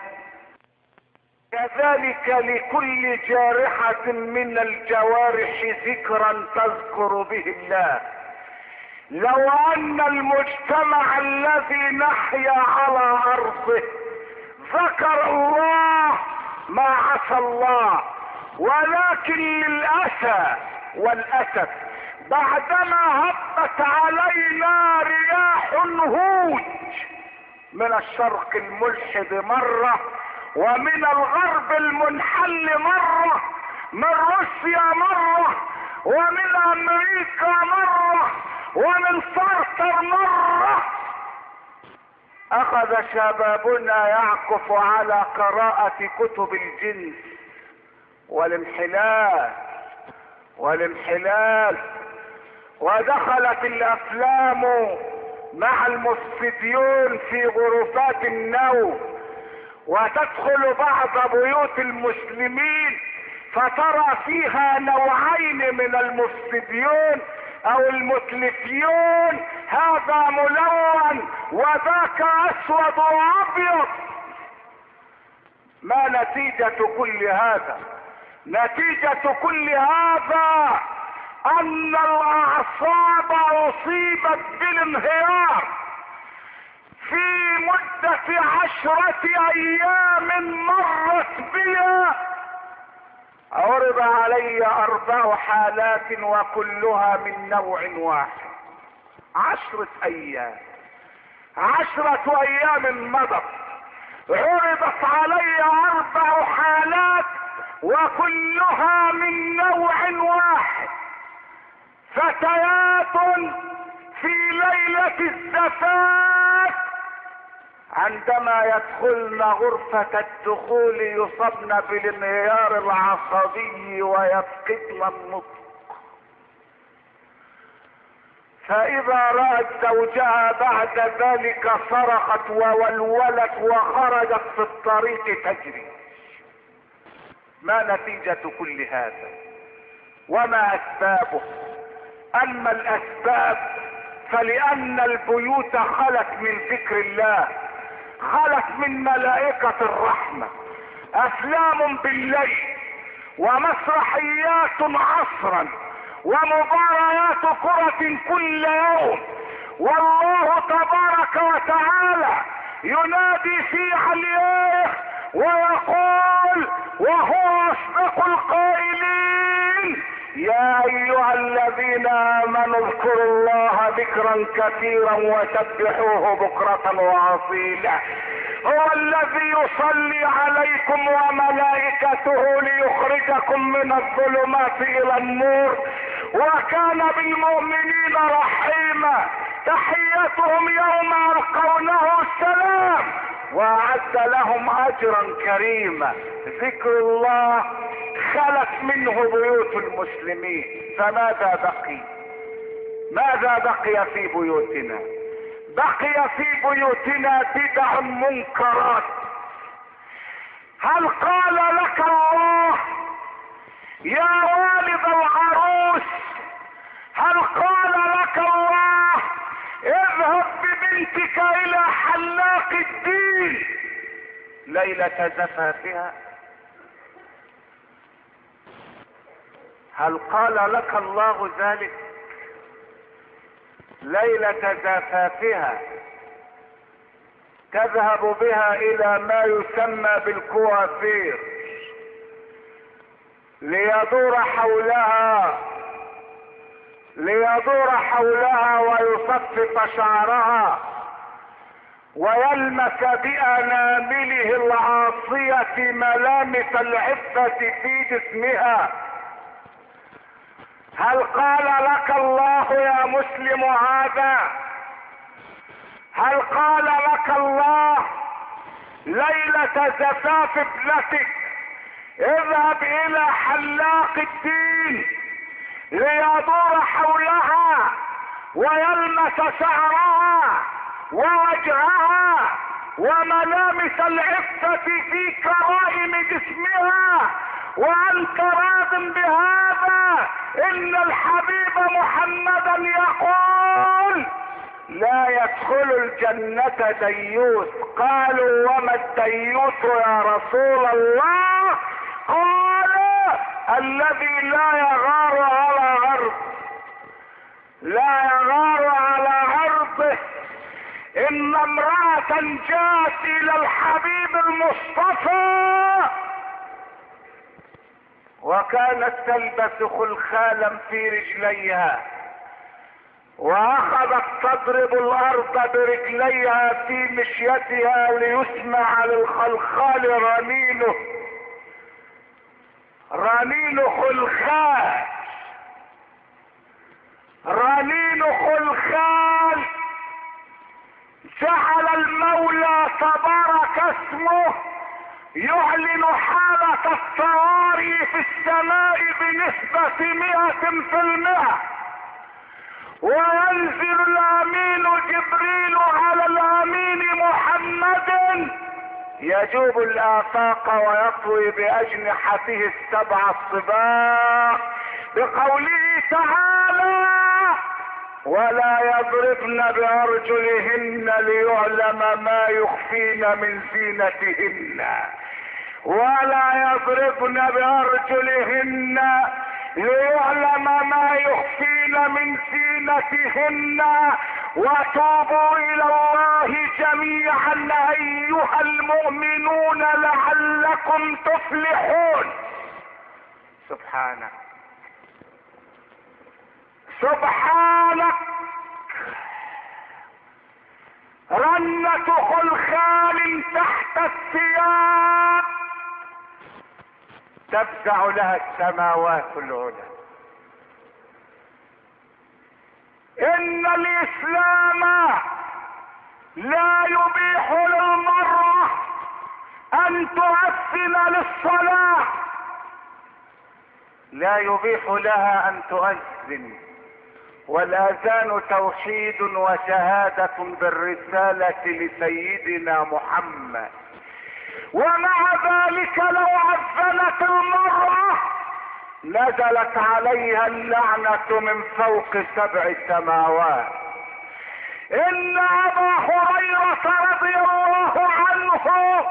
[SPEAKER 1] كذلك لكل جارحة من الجوارح ذكرا تذكر به الله. لو ان المجتمع الذي نحيا على ارضه ذكر الله ما عصى الله، ولكن للاسى والاسف بعدما هبت علينا رياح هوج من الشرق الملحد مرة، ومن الغرب المنحل مرة، من روسيا مرة، ومن امريكا مرة، ومن سارتر مرة، اخذ شبابنا يعكف على قراءة كتب الجنس والانحلال والانحلال، ودخلت الافلام مع المفسدين في غرفات النوم، وتدخل بعض بيوت المسلمين فترى فيها نوعين من المفسدين او المتلفيون، هذا ملون وذاك اسود وابيض. ما نتيجة كل هذا؟ نتيجة كل هذا ان الاعصاب اصيبت بالانهيار. في مدة عشرة ايام مرت بنا عرض علي اربع حالات وكلها من نوع واحد. عشرة ايام عشرة ايام مضت عرضت علي اربع حالات وكلها من نوع واحد. فتيات في ليلة الزفاف عندما يدخلن غرفة الدخول يصبن بالانهيار العصبي ويفقدن النطق، فاذا رأت زوجها بعد ذلك صرخت وولولت وخرجت في الطريق تجري. ما نتيجة كل هذا وما اسبابه؟ اما الاسباب فلان البيوت خلت من ذكر الله، خلت من ملائكة الرحمة، افلام بالليل ومسرحيات عصرا ومباريات كرة كل يوم، والله تبارك وتعالى ينادي في عليائه ويقول وهو اصدق القائلين: يا ايها الذين امنوا اذكروا الله ذكرا كثيرا وسبحوه بكرة واصيلا. هو الذي يصلي عليكم وملائكته ليخرجكم من الظلمات الى النور، وكان بالمؤمنين رحيما. تحيتهم يوم يلقونه السلام، واعد لهم اجرا كريما. ذكر الله خلت منه بيوت المسلمين، فماذا بقي؟ ماذا بقي في بيوتنا؟ بقي في بيوتنا بدع منكرات. هل قال لك الله يا والد العروس، هل قال لك الله اذهب ببنتك الى حلاق الدين ليلة زفافها؟ هل قال لك الله ذلك؟ ليلة زفافها تذهب بها الى ما يسمى بالكوافير ليدور حولها ليدور حولها ويصفف شعرها ويلمس بأنامله العاصية ملامس العفة في جسمها. هل قال لك الله يا مسلم هذا؟ هل قال لك الله ليلة زفاف ابنتك اذهب الى حلاق الدين ليدور حولها ويلمس شعرها ووجهها وملامس العفة في كرائم جسمها، وانت راض بهذا؟ ان الحبيب محمدا يقول لا يدخل الجنة ديوث. قالوا وما الديوث يا رسول الله؟ قال الذي لا يغار على عرض لا يغار على عرضه. ان امرأة جاءت الى الحبيب المصطفى وكانت تلبس خلخالا في رجليها واخذت تضرب الارض برجليها في مشيتها ليسمع للخلخال رنينه رنين خلخال رنين خلخال. جعل المولى تبارك اسمه يعلن حالة الطوارئ في السماء بنسبة مئة في المئة، وينزل الامين جبريل على الامين محمد يجوب الافاق ويطوي باجنحته السبع الصباح بقوله تعالى ولا يضربن بارجلهن ليعلم ما يخفين من زينتهن ولا يضربن بارجلهن ليعلم ما يخفين من زينتهن وتوبوا الى الله جميعا ايها المؤمنون لعلكم تفلحون. سبحانك سبحانك رنة خلخال تحت الثياب تفزع لها السماوات العلى. ان الاسلام لا يبيح للمرأة ان تؤذن للصلاة، لا يبيح لها ان تؤذن، والاذان توحيد وشهادة بالرسالة لسيدنا محمد. ومع ذلك لو اذنت المرأة نزلت عليها اللعنة من فوق سبع سماوات. ان ابا هريرة رضي الله عنه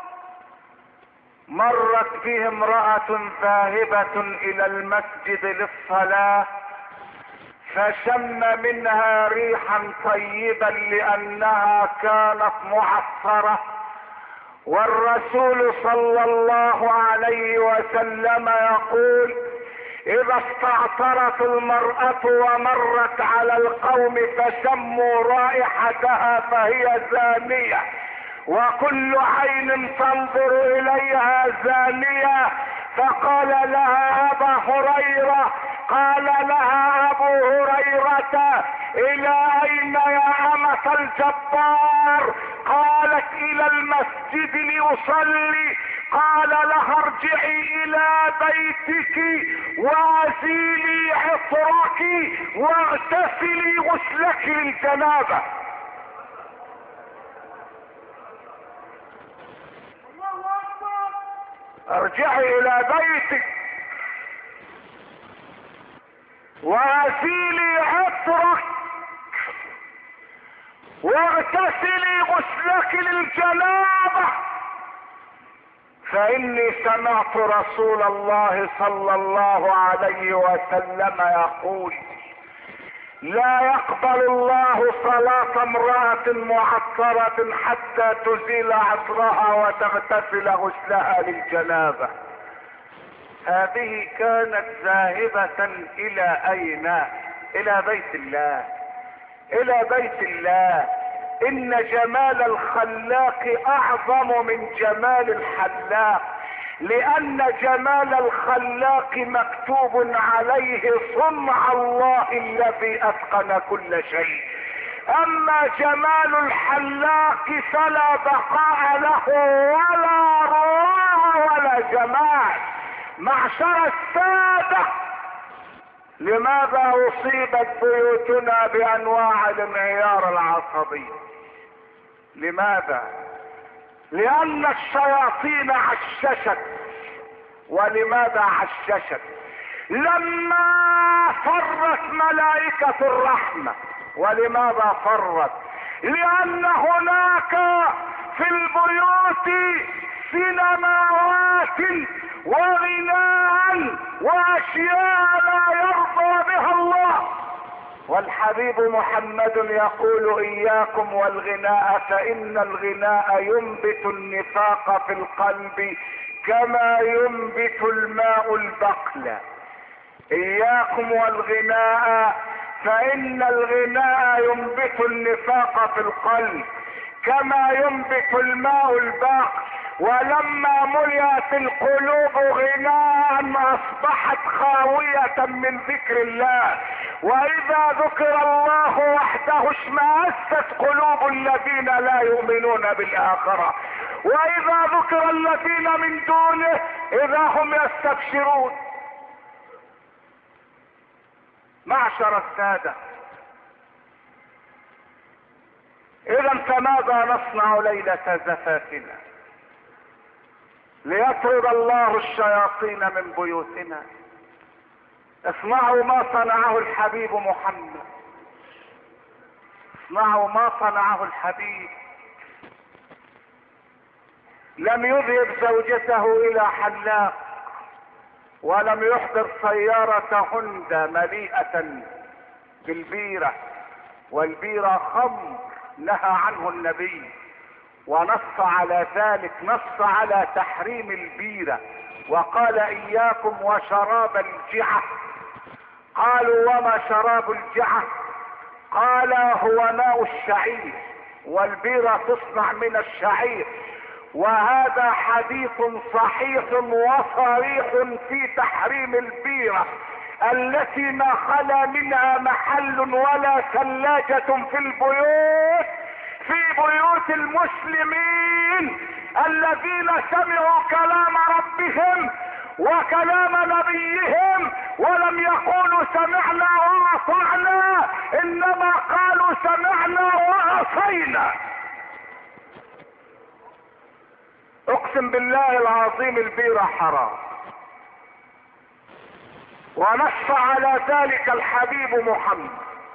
[SPEAKER 1] مرت به امرأة ذاهبة الى المسجد للصلاة فشم منها ريحا طيبا لانها كانت معصرة، والرسول صلى الله عليه وسلم يقول اذا استعطرت المرأة ومرت على القوم فشموا رائحتها فهي زانية، وكل عين تنظر اليها زانية. فقال لها ابا هريرة قال لها ابو هريرة الى اين يا امة الجبار؟ قالت الى المسجد ليصلي. قال لها ارجعي الى بيتك وازيلي عطرك واغتسلي غسلك للجنابة. ارجعي الى بيتك وغسيلي عطرك واغتسلي غسلك للجنابة، فاني سمعت رسول الله صلى الله عليه وسلم يقول لا يقبل الله صلاة امرأة معطرة حتى تزيل عطرها وتغتسل غسلها للجنابة. هذه كانت ذاهبة الى اين؟ الى بيت الله، الى بيت الله. ان جمال الخلاق اعظم من جمال الحلاق، لان جمال الخلاق مكتوب عليه صنع الله الذي اتقن كل شيء. اما جمال الحلاق فلا بقاء له ولا روح ولا جمال. معشر السادة، لماذا اصيبت بيوتنا بانواع الانهيار العصبي؟ لماذا؟ لان الشياطين عششت. ولماذا عششت؟ لما فرت ملائكة الرحمة. ولماذا فرت؟ لان هناك في البيوت سينماوات وغناء واشياء لا يرضى بها الله. والحبيب محمد يقول اياكم والغناء فان الغناء ينبت النفاق في القلب كما ينبت الماء البقل. اياكم والغناء فان الغناء ينبت النفاق في القلب كما ينبت الماء البقل. ولما ملئت القلوب غناء اصبحت خاوية من ذكر الله. واذا ذكر الله وحده اشمأزت قلوب الذين لا يؤمنون بالاخرة. واذا ذكر الذين من دونه اذا هم يستبشرون. معشر السادة، اذا فماذا نصنع ليلة زفافنا ليطرد الله الشياطين من بيوتنا؟ اسمعوا ما صنعه الحبيب محمد، اسمعوا ما صنعه الحبيب. لم يذهب زوجته الى حلاق، ولم يحضر سيارة هوندا مليئة بالبيرة، والبيرة خمر نهى عنه النبي ونص على ذلك، نص على تحريم البيرة وقال اياكم وشراب الجعة. قالوا وما شراب الجعة؟ قال هو ماء الشعير، والبيرة تصنع من الشعير. وهذا حديث صحيح وصريح في تحريم البيرة التي ما خلا منها محل ولا ثلاجة في البيوت، في بيوت المسلمين الذين سمعوا كلام ربهم وكلام نبيهم ولم يقولوا سمعنا واطعنا، انما قالوا سمعنا وعصينا. اقسم بالله العظيم البيرة حرام، ونص على ذلك الحبيب محمد،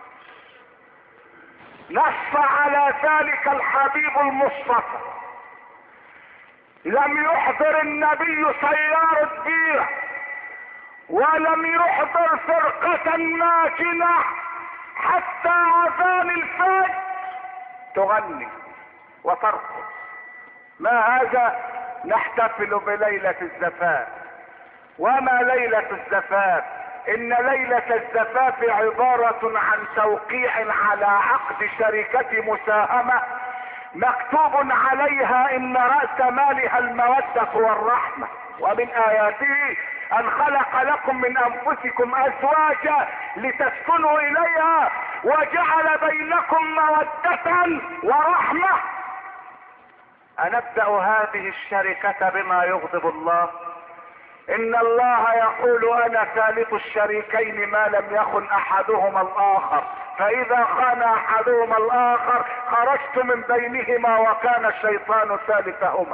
[SPEAKER 1] نص على ذلك الحبيب المصطفى. لم يحضر النبي سيارة بيرة، ولم يحضر فرقة ماكنة حتى اذان الفجر تغني وترقص. ما هذا؟ نحتفل بليلة الزفاف. وما ليلة الزفاف؟ ان ليلة الزفاف عبارة عن توقيع على عقد شركة مساهمة مكتوب عليها ان رأس مالها المودة والرحمة. ومن اياته ان خلق لكم من انفسكم ازواجا لتسكنوا اليها وجعل بينكم مودة ورحمة. أنبدأ هذه الشركة بما يغضب الله؟ إن الله يقول أنا ثالث الشريكين ما لم يخن أحدهما الآخر، فإذا خان أحدهما الآخر خرجت من بينهما وكان الشيطان ثالثهما.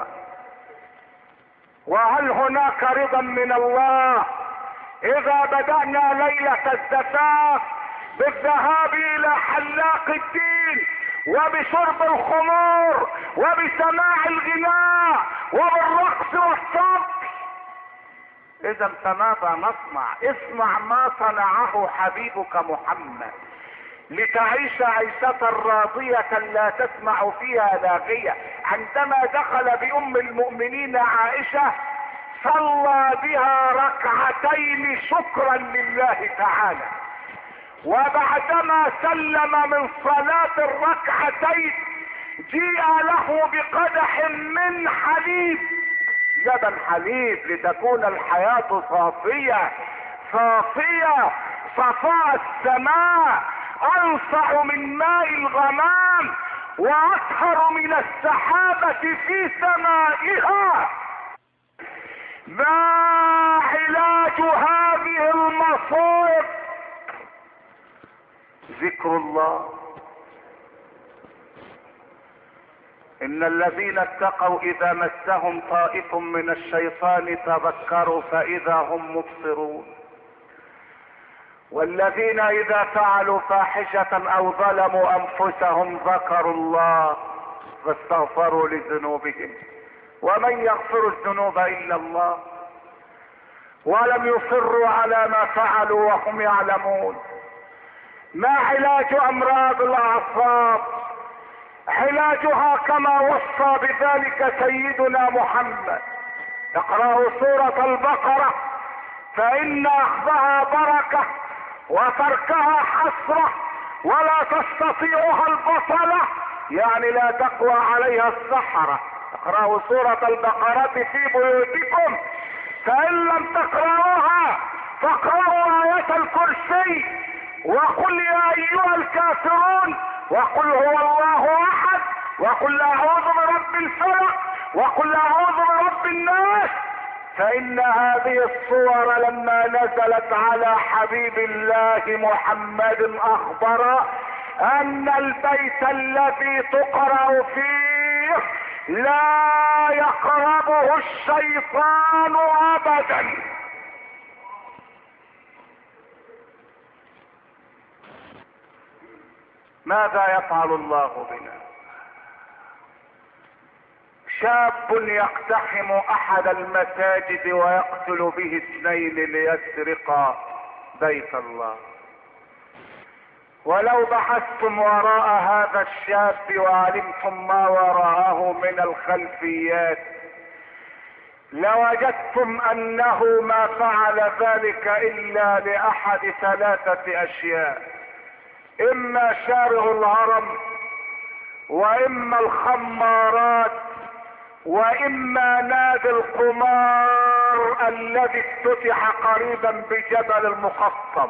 [SPEAKER 1] وهل هناك رضا من الله إذا بدأنا ليلة الزفاف بالذهاب إلى حلاق الدين وبشرب الخمور وبسماع الغناء وبالرقص والصبر؟ اذا فماذا نصنع؟ اسمع ما صنعه حبيبك محمد. لتعيش عيشة راضية لا تسمع فيها لاغية. عندما دخل بأم المؤمنين عائشة صلى بها ركعتين شكرا لله تعالى، وبعدما سلم من صلاة الركعتين جيء له بقدح من حليب، لبن حليب، لتكون الحياة صافية صافية صفاء السماء، انصع من ماء الغمام، واطهر من السحابة في سمائها. ما علاج هذه المصائب؟ ذكر الله. ان الذين اتقوا اذا مسهم طائف من الشيطان تذكروا فاذا هم مبصرون، والذين اذا فعلوا فاحشة او ظلموا انفسهم ذكروا الله فاستغفروا لذنوبهم، ومن يغفر الذنوب الا الله، ولم يصروا على ما فعلوا وهم يعلمون. ما علاج امراض الاعصاب؟ علاجها كما وصى بذلك سيدنا محمد. اقرأوا سورة البقرة فإن أخذها بركة وتركها حسرة ولا تستطيعها البطلة، يعني لا تقوى عليها السحرة. اقرأوا سورة البقرة في بيوتكم، فإن لم تقرأوها فاقرأوا آية الكرسي، وقل يا أيها الكافرون، وقل هو الله احد، وقل اعوذ برب الفلق، وقل اعوذ برب الناس. فان هذه الصور لما نزلت على حبيب الله محمد اخبر ان البيت الذي تقرأ فيه لا يقربه الشيطان ابدا. ماذا يفعل الله بنا؟ شاب يقتحم احد المساجد ويقتل به اثنين ليسرق بيت الله. ولو بحثتم وراء هذا الشاب وعلمتم ما وراءه من الخلفيات لوجدتم انه ما فعل ذلك الا لاحد ثلاثة اشياء: اما شارع الهرم، واما الخمارات، واما نادي القمار الذي افتتح قريبا بجبل المقطم.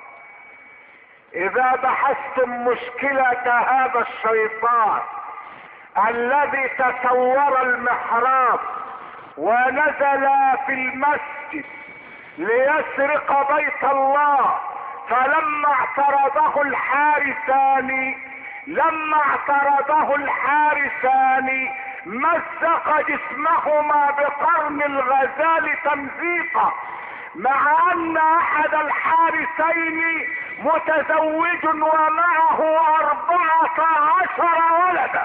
[SPEAKER 1] اذا بحثتم مشكلة هذا الشيطان الذي تسور المحراب ونزل في المسجد ليسرق بيت الله، فلما اعترضه الحارسان لما اعترضه الحارسان مزق جسمهما بقرن الغزال تمزيقا، مع ان احد الحارسين متزوج ومعه اربعة عشر ولدا.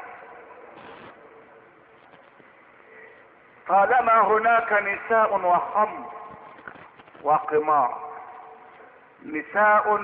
[SPEAKER 1] طالما هناك نساء وخمر وقمار، نساء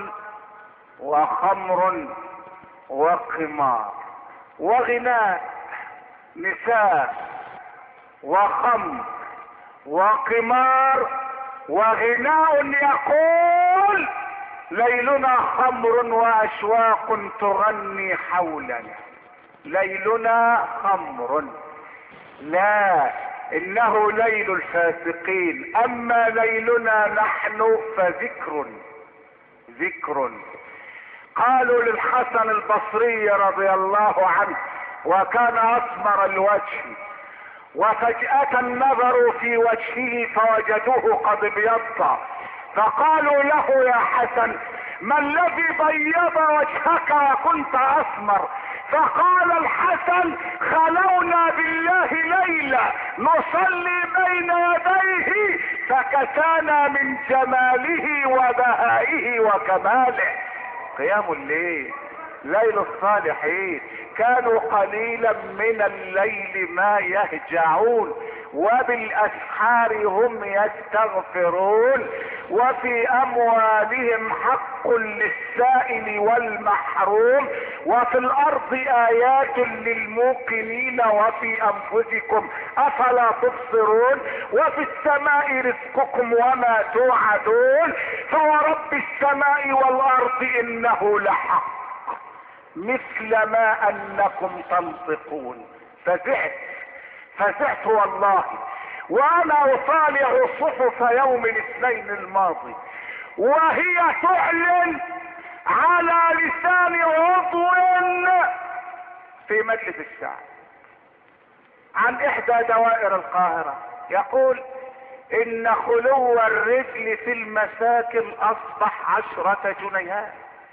[SPEAKER 1] وخمر وقمار وغناء، نساء وخمر وقمار وغناء يقول ليلنا خمر واشواق تغني حولنا. ليلنا خمر، لا، انه ليل الفاسقين، اما ليلنا نحن فذكر ذكر. قالوا للحسن البصري رضي الله عنه، وكان اسمر الوجه، وفجأة نظروا في وجهه فوجدوه قد ابيض، فقالوا له يا حسن ما الذي بيض وجهك وكنت اسمر؟ فقال الحسن خلونا بالله ليلة نصلي بين يديه فكسانا من جماله وبهائه وكماله. قيام الليل، ليل الصالحين، كانوا قليلا من الليل ما يهجعون، وبالاسحار هم يستغفرون وفي اموالهم حق للسائل والمحروم وفي الارض ايات للموقنين وفي انفسكم افلا تبصرون وفي السماء رزقكم وما توعدون فورب السماء والارض انه لحق مثل ما انكم تنطقون. فزعت فزعت والله وانا اطالع صحف يوم الاثنين الماضي وهي تعلن على لسان عضو في مجلس الشعب عن احدى دوائر القاهرة يقول ان خلو الرجل في المساكن اصبح عشرة جنيهات.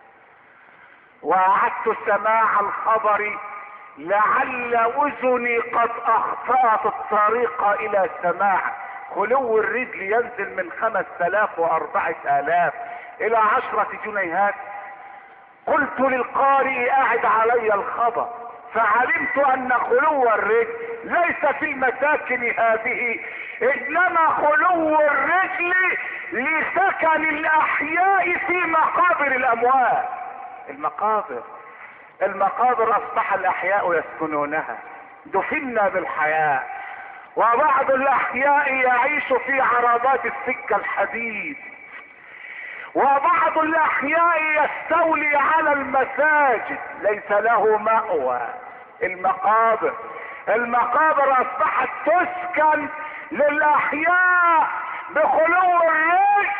[SPEAKER 1] واعدت سماع الخبر لعل اذني قد اخطأت الطريق الى سماع. خلو الرجل ينزل من خمس تلاف واربعة الاف الى عشرة جنيهات. قلت للقارئ اعد علي الخبر فعلمت ان خلو الرجل ليس في المساكن هذه انما خلو الرجل لسكن الاحياء في مقابر الاموات. المقابر المقابر اصبح الاحياء يسكنونها. دفنا بالحياة وبعض الاحياء يعيش في عربات السكة الحديد وبعض الاحياء يستولي على المساجد ليس له مأوى. المقابر المقابر اصبحت تسكن للاحياء بخلو الرجل.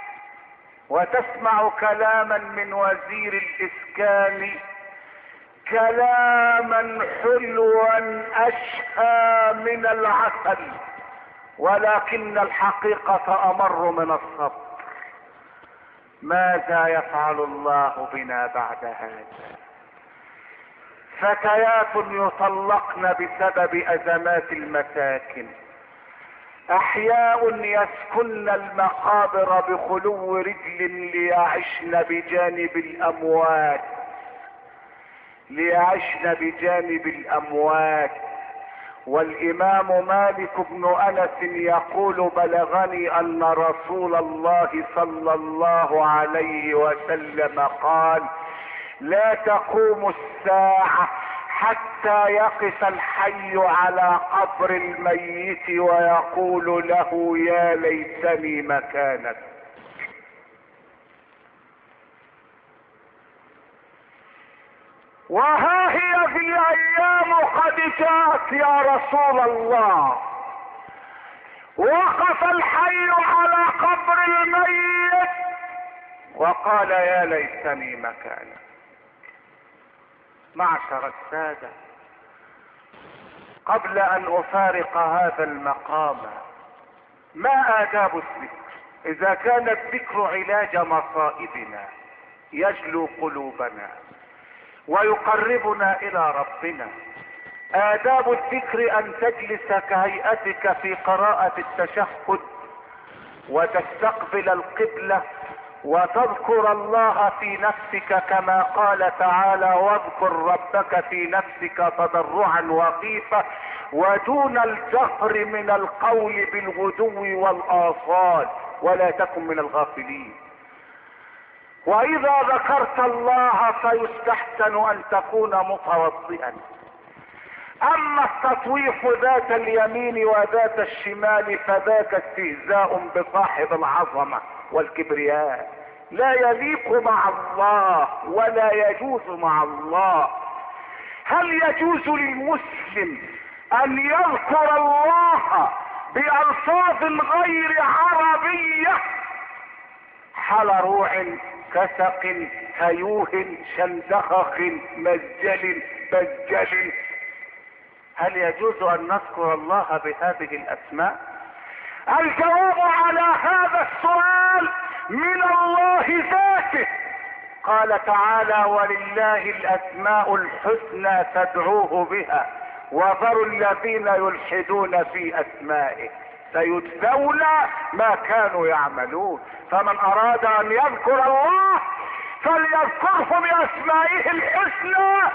[SPEAKER 1] وتسمع كلاما من وزير الاسكان كلاما حلوا اشهى من العسل ولكن الحقيقة امر من الصبر. ماذا يفعل الله بنا بعد هذا؟ فتيات يطلقن بسبب ازمات المساكن. احياء يسكن المقابر بخلو رجل ليعشن بجانب الاموات ليعشن بجانب الاموات. والامام مالك بن انس يقول بلغني ان رسول الله صلى الله عليه وسلم قال لا تقوم الساعة حتى يقف الحي على قبر الميت ويقول له يا ليتني مكانك. وها هي في الايام قد جاءت يا رسول الله. وقف الحي على قبر الميت وقال يا ليتني مكانك. معشر السادة قبل ان افارق هذا المقام ما آداب الذكر؟ اذا كان الذكر علاج مصائبنا يجلو قلوبنا ويقربنا الى ربنا. آداب الذكر ان تجلس كهيئتك في قراءة التشهد وتستقبل القبلة وتذكر الله في نفسك كما قال تعالى واذكر ربك في نفسك تضرعا وخيفة ودون الجهر من القول بالغدو والآصال ولا تكن من الغافلين. واذا ذكرت الله فيستحسن ان تكون متوضئا. اما التطويف ذات اليمين وذات الشمال فذاك استهزاء بصاحب العظمة والكبرياء لا يليق مع الله ولا يجوز مع الله. هل يجوز للمسلم ان يذكر الله بألفاظ غير عربية حال روع كسق هيوه شندخخ مزجل بجل؟ هل يجوز ان نذكر الله بهذه الاسماء؟ الجواب على هذا السؤال من الله ذاته. قال تعالى ولله الاسماء الحسنى فادعوه بها وذروا الذين يلحدون في اسمائه سيجزون ما كانوا يعملون. فمن اراد ان يذكر الله فليذكره باسمائه الحسنى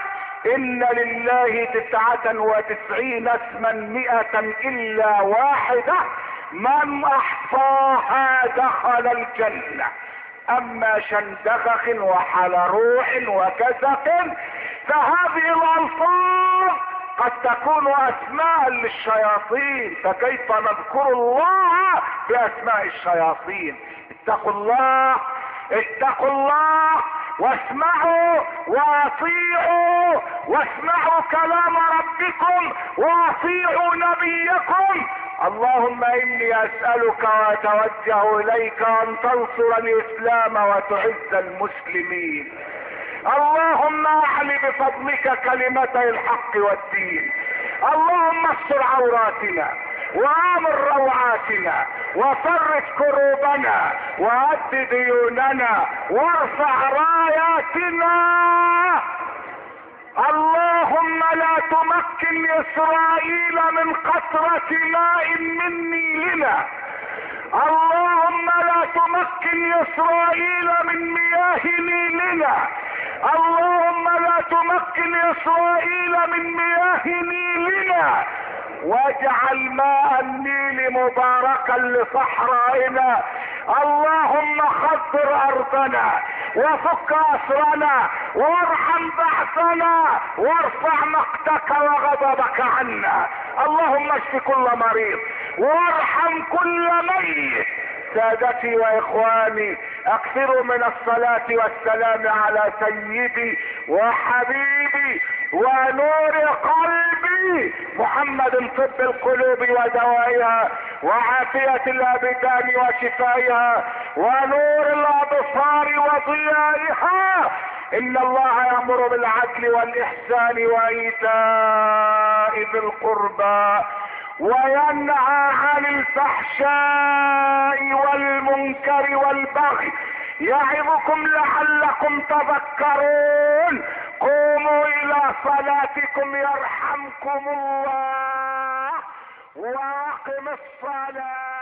[SPEAKER 1] ان لله تسعة وتسعين اسما مئة الا واحدة من احصاها دخل الجنة. اما شندخخ وحلروح وكسف فهذه الالفاظ قد تكون اسماء للشياطين، فكيف نذكر الله باسماء الشياطين؟ اتقوا الله اتقوا الله واسمعوا واطيعوا، واسمعوا كلام ربكم واطيعوا نبيكم. اللهم اني اسألك واتوجه اليك ان تنصر الاسلام وتعز المسلمين. اللهم اعل بفضلك كلمتي الحق والدين. اللهم استر عوراتنا وامر روعاتنا وفرج كروبنا وأد ديوننا وارفع راياتنا. اللهم لا تمكن اسرائيل من قطرة ماء من نيلنا. اللهم لا تمكن اسرائيل من مياه نيلنا. اللهم لا تمكن اسرائيل من مياه نيلنا، واجعل ماء النيل مباركا لصحرائنا. اللهم خضر ارضنا وفك اسرنا وارحم بعثنا وارفع مقتك وغضبك عنا. اللهم اشف كل مريض وارحم كل ميت. سادتي واخواني، اكثروا من الصلاة والسلام على سيدي وحبيبي ونور قلبي محمد، طب القلوب ودوائها وعافية الابدان وشفائها ونور الابصار وضيائها. ان الله يأمر بالعدل والاحسان وايتاء ذي القربى وينهى عن الفحشاء والمنكر والبغي يعظكم لعلكم تذكرون. قوموا الى صلاتكم يرحمكم الله واقم الصلاة.